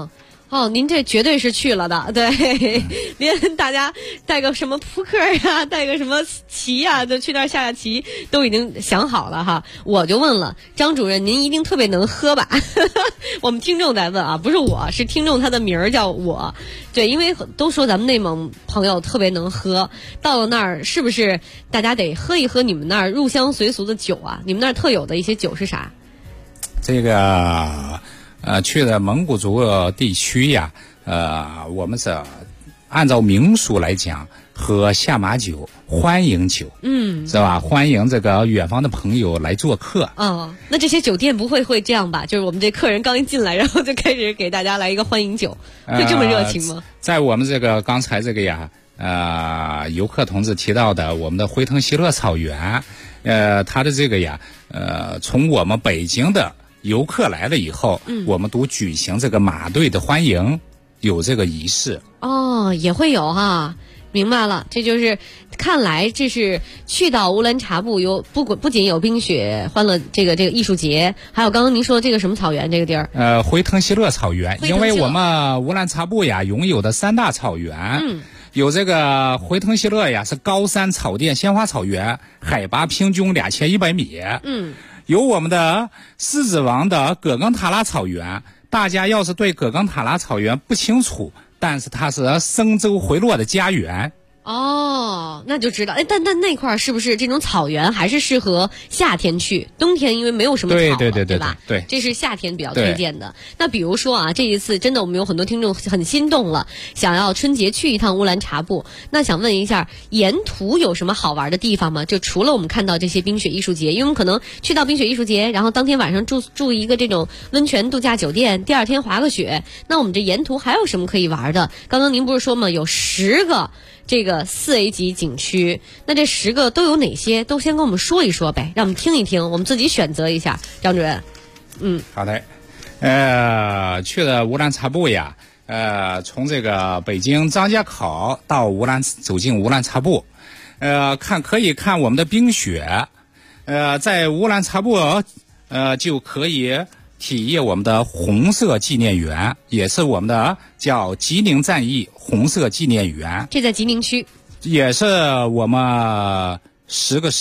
D: 哦，您这绝对是去了的，对，连大家带个什么扑克呀，带个什么棋呀，就去那儿下棋，都已经想好了哈。我就问了张主任，您一定特别能喝吧？我们听众在问啊，不是我，是听众，他的名儿叫我。对，因为都说咱们内蒙朋友特别能喝，到了那儿是不是大家得喝一喝你们那儿入乡随俗的酒啊？你们那儿特有的一些酒是啥？
I: 这个去的蒙古族地区呀，我们是按照民俗来讲，喝下马酒、欢迎酒，是吧？欢迎这个远方的朋友来做客。
D: 那这些酒店不会这样吧？就是我们这客人刚一进来，然后就开始给大家来一个欢迎酒，会这么热情吗？
I: 在我们这个刚才这个呀，游客同志提到的我们的辉腾西乐草原，它的这个呀，从我们北京的游客来了以后，我们都举行这个马队的欢迎，有这个仪式。
D: 也会有哈，明白了，这就是看来这是去到乌兰察布不仅有冰雪欢乐这个艺术节，还有刚刚您说的这个什么草原这个地儿？
I: 辉腾西乐草原，因为我们乌兰察布呀拥有的3大草原。有这个辉腾西乐呀，是高山草甸鲜花草原，海拔平均2100米。有我们的狮子王的葛冈塔拉草原，大家要是对葛冈塔拉草原不清楚，但是它是生州回落的家园。
D: 那就知道。但那块儿是不是这种草原还是适合夏天去？冬天因为没有什么草了，对吧？
I: 对，
D: 这是夏天比较推荐的。那比如说啊，这一次真的我们有很多听众很心动了，想要春节去一趟乌兰察布。那想问一下，沿途有什么好玩的地方吗？就除了我们看到这些冰雪艺术节，因为我们可能去到冰雪艺术节，然后当天晚上住一个这种温泉度假酒店，第二天滑个雪。那我们这沿途还有什么可以玩的？刚刚您不是说吗？有10个这个4A 级景区，那这10个都有哪些？都先跟我们说一说呗，让我们听一听，我们自己选择一下。张主任，
I: 好的，去了乌兰察布呀，从这个北京张家口到走进乌兰察布，可以看我们的冰雪，在乌兰察布就可以体验我们的红色纪念园，也是我们的叫吉宁战役红色纪念园。
D: 这在吉宁区，
I: 也是我们10个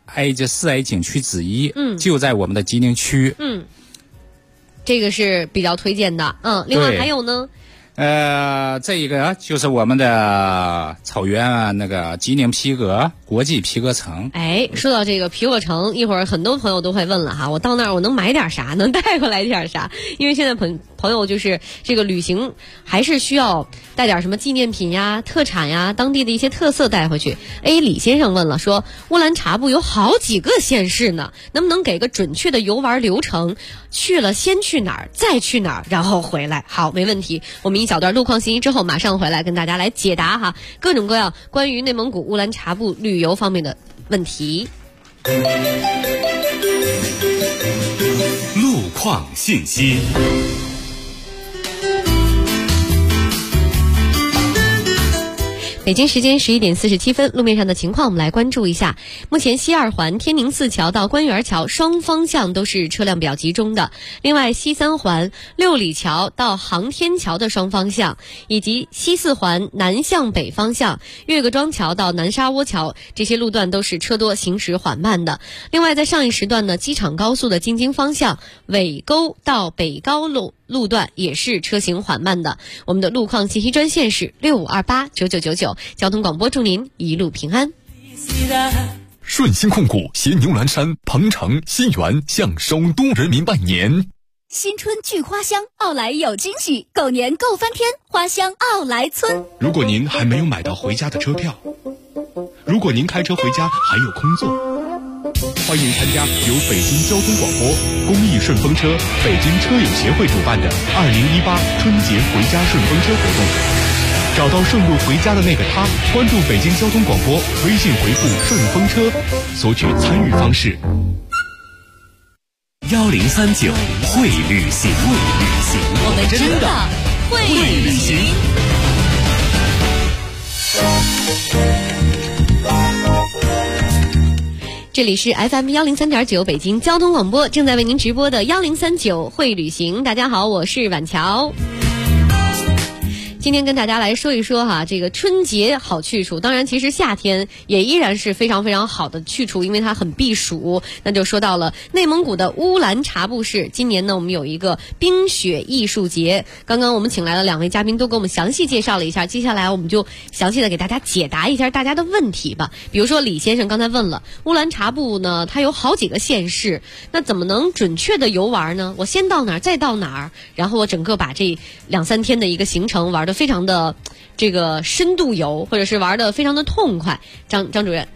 I: 4A 景区之一。就在我们的吉宁区。
D: 这个是比较推荐的。另外还有呢？
I: 这一个就是我们的草原那个吉宁皮革国际皮革城。
D: 说到这个皮革城，一会儿很多朋友都会问了哈，我到那儿我能买点啥，能带回来点啥？因为现在朋友就是这个旅行还是需要带点什么纪念品呀、特产呀、当地的一些特色带回去。李先生问了，说乌兰察布有好几个县市呢，能不能给个准确的游玩流程？去了先去哪儿，再去哪儿，然后回来？好，没问题。我们一小段路况信息之后，马上回来跟大家来解答哈各种各样关于内蒙古乌兰察布旅游方面的问题。
P: 路况信息。
D: 北京时间11点47分，路面上的情况我们来关注一下。目前西2环天宁寺桥到官园桥双方向都是车辆比较集中的。另外，西3环六里桥到航天桥的双方向，以及西4环南向北方向岳各庄桥到南沙窝桥，这些路段都是车多行驶缓慢的。另外，在上一时段呢，机场高速的京津方向尾沟到北高路段也是车行缓慢的。我们的路况信息专线是65289999，交通广播祝您一路平安。
F: 顺鑫控股携牛栏山、鹏城、新源向首都人民拜年。
M: 新春聚花香，奥莱有惊喜，狗年购翻天，花香奥莱村。
H: 如果您还没有买到回家的车票，如果您开车回家还有空座，欢迎参加由北京交通广播、公益顺风车、北京车友协会主办的2018春节回家顺风车活动。找到顺路回家的那个他，关注北京交通广播，微信回复顺风车，索取参与方式。
P: 1039会旅行，
M: 我们真的会旅行。
D: 这里是 FM 103.9北京交通广播，正在为您直播的1039会旅行。大家好，我是婉乔。 今天跟大家来说一说哈，这个春节好去处。当然，其实夏天也依然是非常非常好的去处，因为它很避暑。那就说到了内蒙古的乌兰察布市，今年呢我们有一个冰雪艺术节。刚刚我们请来了2位嘉宾，都给我们详细介绍了一下。接下来我们就详细的给大家解答一下大家的问题吧。比如说李先生刚才问了，乌兰察布呢，它有好几个县市，那怎么能准确的游玩呢？我先到哪儿，再到哪儿，然后我整个把这2-3天的一个行程玩得非常的这个深度游，或者是玩得非常的痛快。张主任，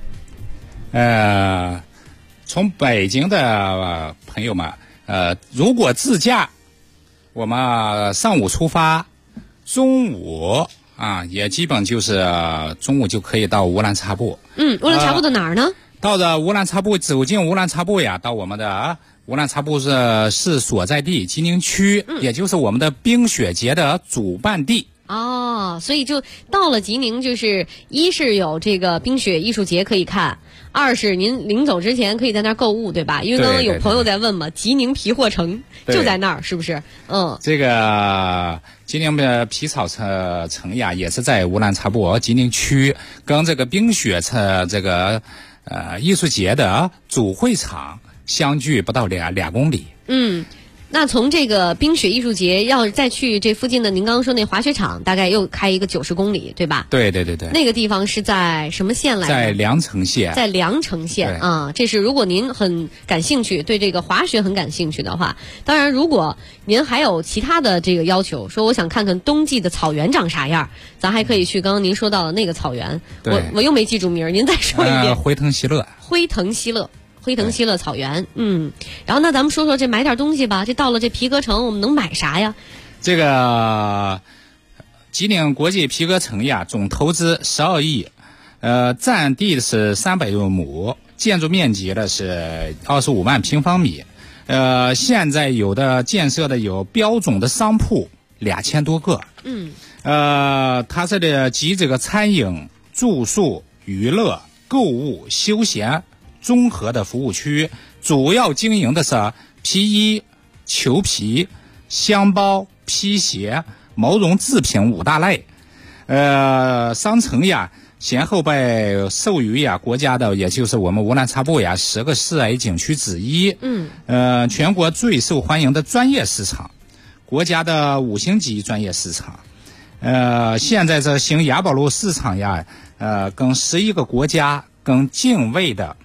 I: 从北京的朋友们，如果自驾，我们上午出发，中午也基本就是中午就可以到乌兰察布。
D: 乌兰察布的哪儿呢？
I: 到了乌兰察布，走进乌兰察布呀，到我们的乌兰察布市所在地吉宁区，也就是我们的冰雪节的主办地。
D: 所以就到了吉宁，就是一是有这个冰雪艺术节可以看，二是您临走之前可以在那儿购物，对吧？因为刚刚有朋友在问嘛，吉宁皮货城就在那儿，是不是？
I: 这个吉宁的皮草城呀，也是在乌兰察布吉宁区，跟这个冰雪这个艺术节的主会场相距不到2公里。
D: 那从这个冰雪艺术节要再去这附近的，您刚刚说那滑雪场，大概又开一个90公里，对吧？
I: 对。
D: 那个地方是在什么县来着？
I: 在凉城县。
D: 在凉城县这是如果您很感兴趣，对这个滑雪很感兴趣的话，当然如果您还有其他的这个要求，说我想看看冬季的草原长啥样，咱还可以去刚刚您说到的那个草原。我又没记住名，您再说一遍。
I: 辉腾西乐。
D: 辉腾西乐草原。然后那咱们说说这买点东西吧。这到了这皮革城，我们能买啥呀？
I: 这个吉宁国际皮革城呀，总投资12亿，占地是300多亩，建筑面积呢是25万平方米。现在建设的有标准的商铺2000多个。它这里集这个餐饮、住宿、娱乐、购物、休闲综合的服务区，主要经营的是皮衣、裘皮、箱包、皮鞋、毛绒制品5大类。商城呀，先后被授予国家的，也就是我们乌兰察布10个世 A 景区之一。全国最受欢迎的专业市场，国家的5星级专业市场。现在这新雅宝路市场呀，跟11个国家跟境外的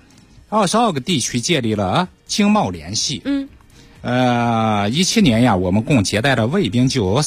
I: 22个地区建立了经贸联系。17年呀，我们共接待了卫兵就有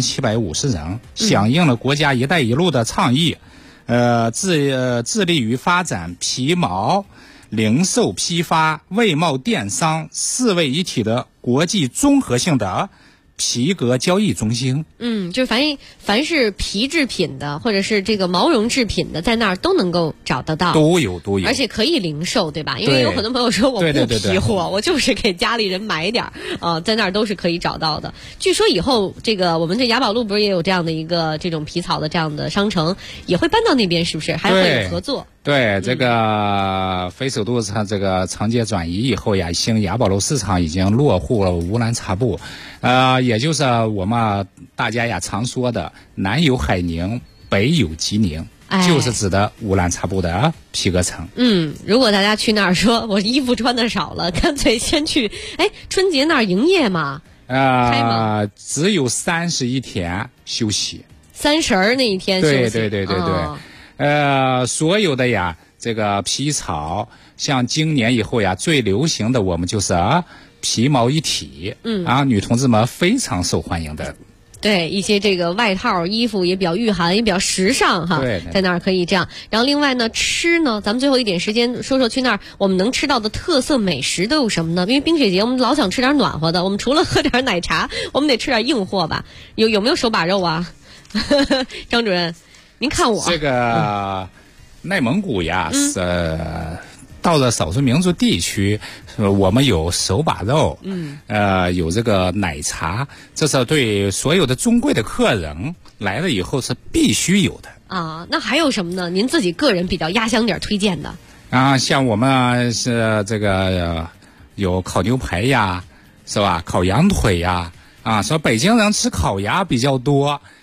I: 3750人，响应了国家一带一路的倡议，致力于发展皮毛、零售批发、外贸电商4位一体的国际综合性的皮革交易中心。
D: 就是凡是皮制品的或者是这个毛绒制品的，在那儿都能够找得到，
I: 都有，
D: 而且可以零售，对吧？因为有很多朋友说我不批货，我就是给家里人买点在那儿都是可以找到的。据说以后这个我们这雅宝路不是也有这样的一个这种皮草的这样的商城，也会搬到那边，是不是？还会有合作？
I: 对，这个非首都这个城界转移以后呀，新雅宝路市场已经落户了乌兰察布，也就是我们大家呀常说的南有海宁，北有吉宁，就是指的乌兰察布的皮革城。
D: 如果大家去那儿说我衣服穿的少了，干脆先去。春节那儿营业吗？开吗？
I: 只有31天休息
D: ，30那一天休息。
I: 对。所有的呀，这个皮草，像今年以后呀，最流行的我们就是皮毛一体。女同志们非常受欢迎的。
D: 对，一些这个外套、衣服也比较御寒，也比较时尚哈。
I: 对，
D: 在那儿可以这样。然后另外呢，吃呢，咱们最后一点时间说说去那儿我们能吃到的特色美食都有什么呢？因为冰雪节我们老想吃点暖和的，我们除了喝点奶茶，我们得吃点硬货吧？有没有手把肉啊？张主任，您看我
I: 这个内蒙古呀，到了少数民族地区，我们有手把肉，有这个奶茶，这是对所有的中贵的客人来了以后是必须有的
D: 啊。那还有什么呢？您自己个人比较压箱底推荐的
I: 像我们是这个有烤牛排呀，是吧？烤羊腿呀，说北京人吃烤鸭比较多，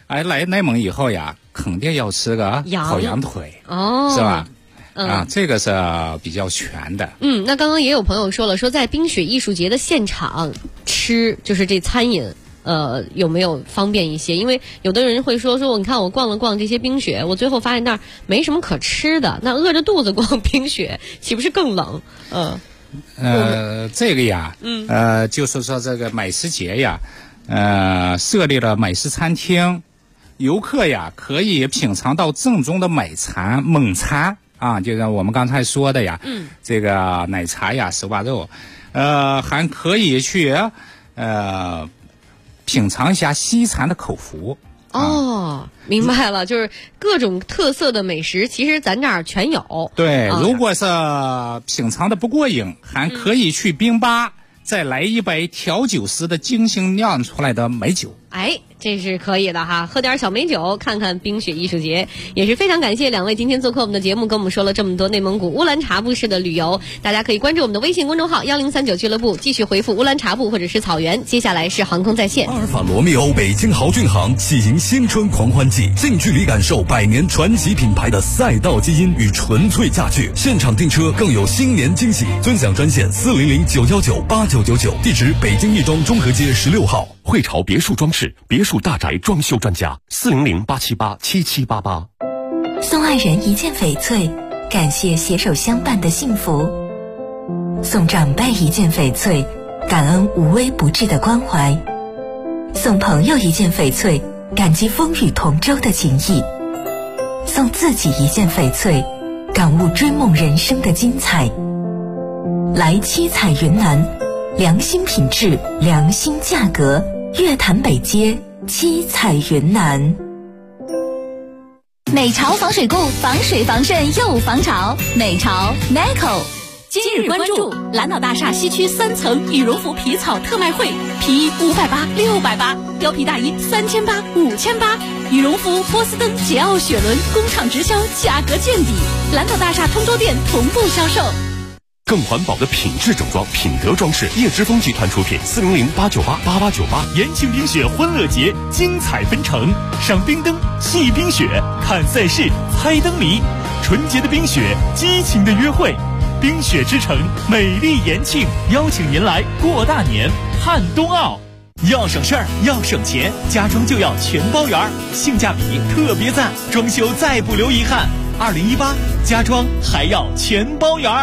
I: 来内蒙以后呀，肯定要吃个烤羊腿，是吧？这个是比较全的。
D: 那刚刚也有朋友说了，说在冰雪艺术节的现场吃，就是这餐饮，有没有方便一些？因为有的人会说你看我逛了逛这些冰雪，我最后发现那儿没什么可吃的，那饿着肚子逛冰雪，岂不是更冷？
I: 这个呀，就是说这个美食节呀，设立了美食餐厅，游客呀可以品尝到正宗的蒙餐啊，就像我们刚才说的呀，这个奶茶呀、手把肉，还可以去品尝一下西餐的口福。
D: 明白了，就是各种特色的美食，其实咱这儿全有。
I: 对，如果是品尝的不过瘾，还可以去冰吧，再来一杯调酒师的精心酿出来的美酒。
D: 这是可以的哈，喝点小美酒，看看冰雪艺术节，也是非常感谢两位今天做客我们的节目，跟我们说了这么多内蒙古乌兰察布市的旅游。大家可以关注我们的微信公众号1039俱乐部，继续回复乌兰察布或者是草原。接下来是航空在线。
T: 阿尔法罗密欧北京豪骏航喜迎新春狂欢季，近距离感受100年传奇品牌的赛道基因与纯粹驾趣，现场订车更有新年惊喜。尊享专线400-919-8999，地址北京亦庄中和街16号。
P: 汇潮别墅装饰，别墅大宅装修专家，400-878-7788。
A: 送爱人一件翡翠，感谢携手相伴的幸福；送长辈一件翡翠，感恩无微不至的关怀；送朋友一件翡翠，感激风雨同舟的情谊；送自己一件翡翠，感悟追梦人生的精彩。来七彩云南，良心品质，良心价格，月坛北街七彩云南。
M: 美潮防水固，防水防渗又防潮。美潮 Neco。今日关注蓝岛大厦西区3层羽绒服皮草特卖会，皮衣580、680，貂皮大衣3800、5800，羽绒服波司登、捷奥、雪伦工厂直销，价格见底。蓝岛大厦通州店同步销售。
P: 更环保的品质整装，品德装饰，叶之峰集团出品，400-898-8898。
N: 延庆冰雪欢乐节精彩纷呈，赏冰灯，戏冰雪，看赛事，猜灯谜，纯洁的冰雪，激情的约会。冰雪之城，美丽延庆，邀请您来过大年，看冬奥。要省事儿，要省钱，家装就要全包圆，性价比特别赞，装修再不留遗憾。2018家装还要全包圆。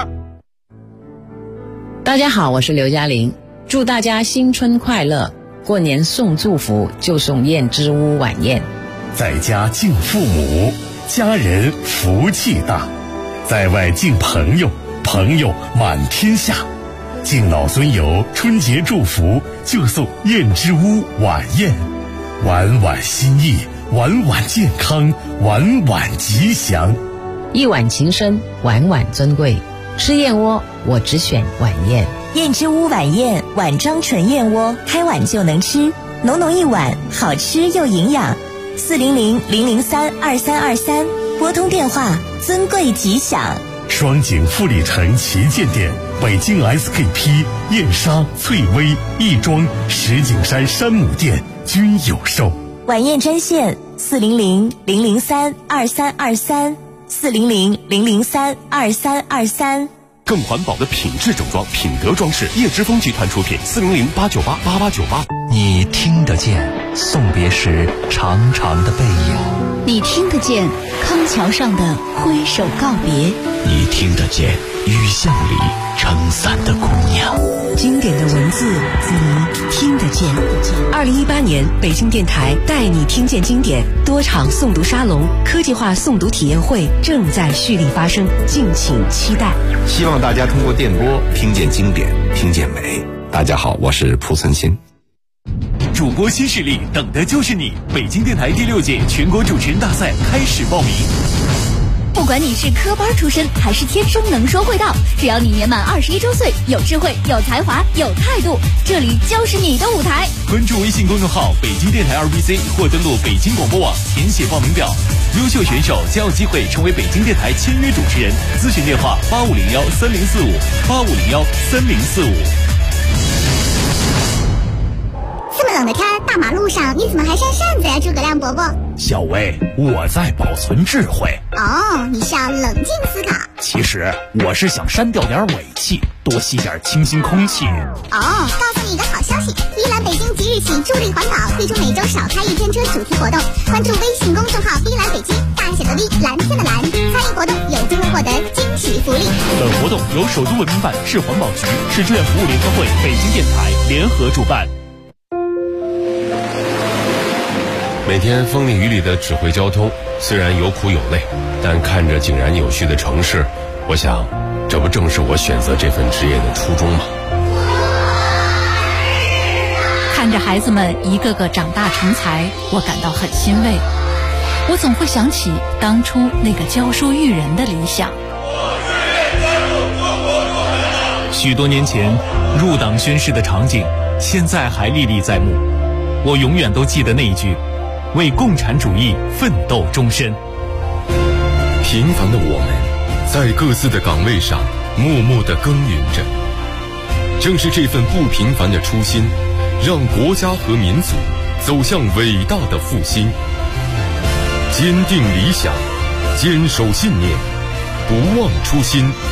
O: 大家好，我是刘嘉玲，祝大家新春快乐！过年送祝福就送燕之屋晚宴。
P: 在家敬父母，家人福气大；在外敬朋友，朋友满天下。敬老尊友，春节祝福就送燕之屋晚宴，晚晚心意，晚晚健康，晚晚吉祥。
O: 一碗情深，晚晚尊贵。吃燕窝，我只选晚宴。
A: 燕之屋晚宴，碗装纯燕窝，开碗就能吃，浓浓一碗，好吃又营养。400-003-2323，拨通电话，尊贵吉祥。
P: 双井富力城旗舰店，北京 SKP、燕莎、翠微、亦庄、石景山山姆店均有售。
A: 晚宴专线400-003-2323。400-003-2323。
P: 更环保的品质整装，品德装饰，叶之峰集团出品，400-898-8898。
C: 你听得见送别时长长的背影，
M: 你听得见康桥上的挥手告别，
C: 你听得见雨巷里撑伞的姑娘。
A: 经典的文字，你听得见。
U: 2018年，北京电台带你听见经典多场诵读沙龙、科技化诵读体验会正在蓄力发生，敬请期待。
V: 希望大家通过电波听见经典，听见美。大家好，我是蒲存昕。
N: 主播新势力，等的就是你！北京电台第6届全国主持人大赛开始报名。
M: 不管你是科班出身还是天生能说会道，只要你年满21周岁，有智慧、有才华、有态度，这里就是你的舞台。
N: 关注微信公众号北京电台2BC 或登录北京广播网填写报名表，优秀选手将有机会成为北京电台签约主持人。咨询电话85013045，85013045。
Q: 这么冷的天，大大马路上，你怎么还扇扇子呀，诸葛亮伯伯？
N: 小薇，我在保存智慧。
Q: 哦，你是要冷静思考。
N: 其实我是想删掉点尾气，多吸点清新空气。
Q: 哦，告诉你一个好消息，依兰北京即日起助力环保，推出每周少开一天车主题活动，关注微信公众号依兰北京，大写的 V， 蓝天的蓝，参与活动有机会获得惊喜福利。
N: 本活动由首都文明办、市环保局、市志愿服务联合会、北京电台联合主办。
G: 每天风里雨里的指挥交通，虽然有苦有累，但看着井然有序的城市，我想，这不正是我选择这份职业的初衷吗？
M: 看着孩子们一个个长大成才，我感到很欣慰。我总会想起当初那个教书育人的理想。
N: 许多年前入党宣誓的场景，现在还历历在目。我永远都记得那一句：为共产主义奋斗终身。
F: 平凡的我们，在各自的岗位上默默地耕耘着。正是这份不平凡的初心，让国家和民族走向伟大的复兴。坚定理想，坚守信念，不忘初心，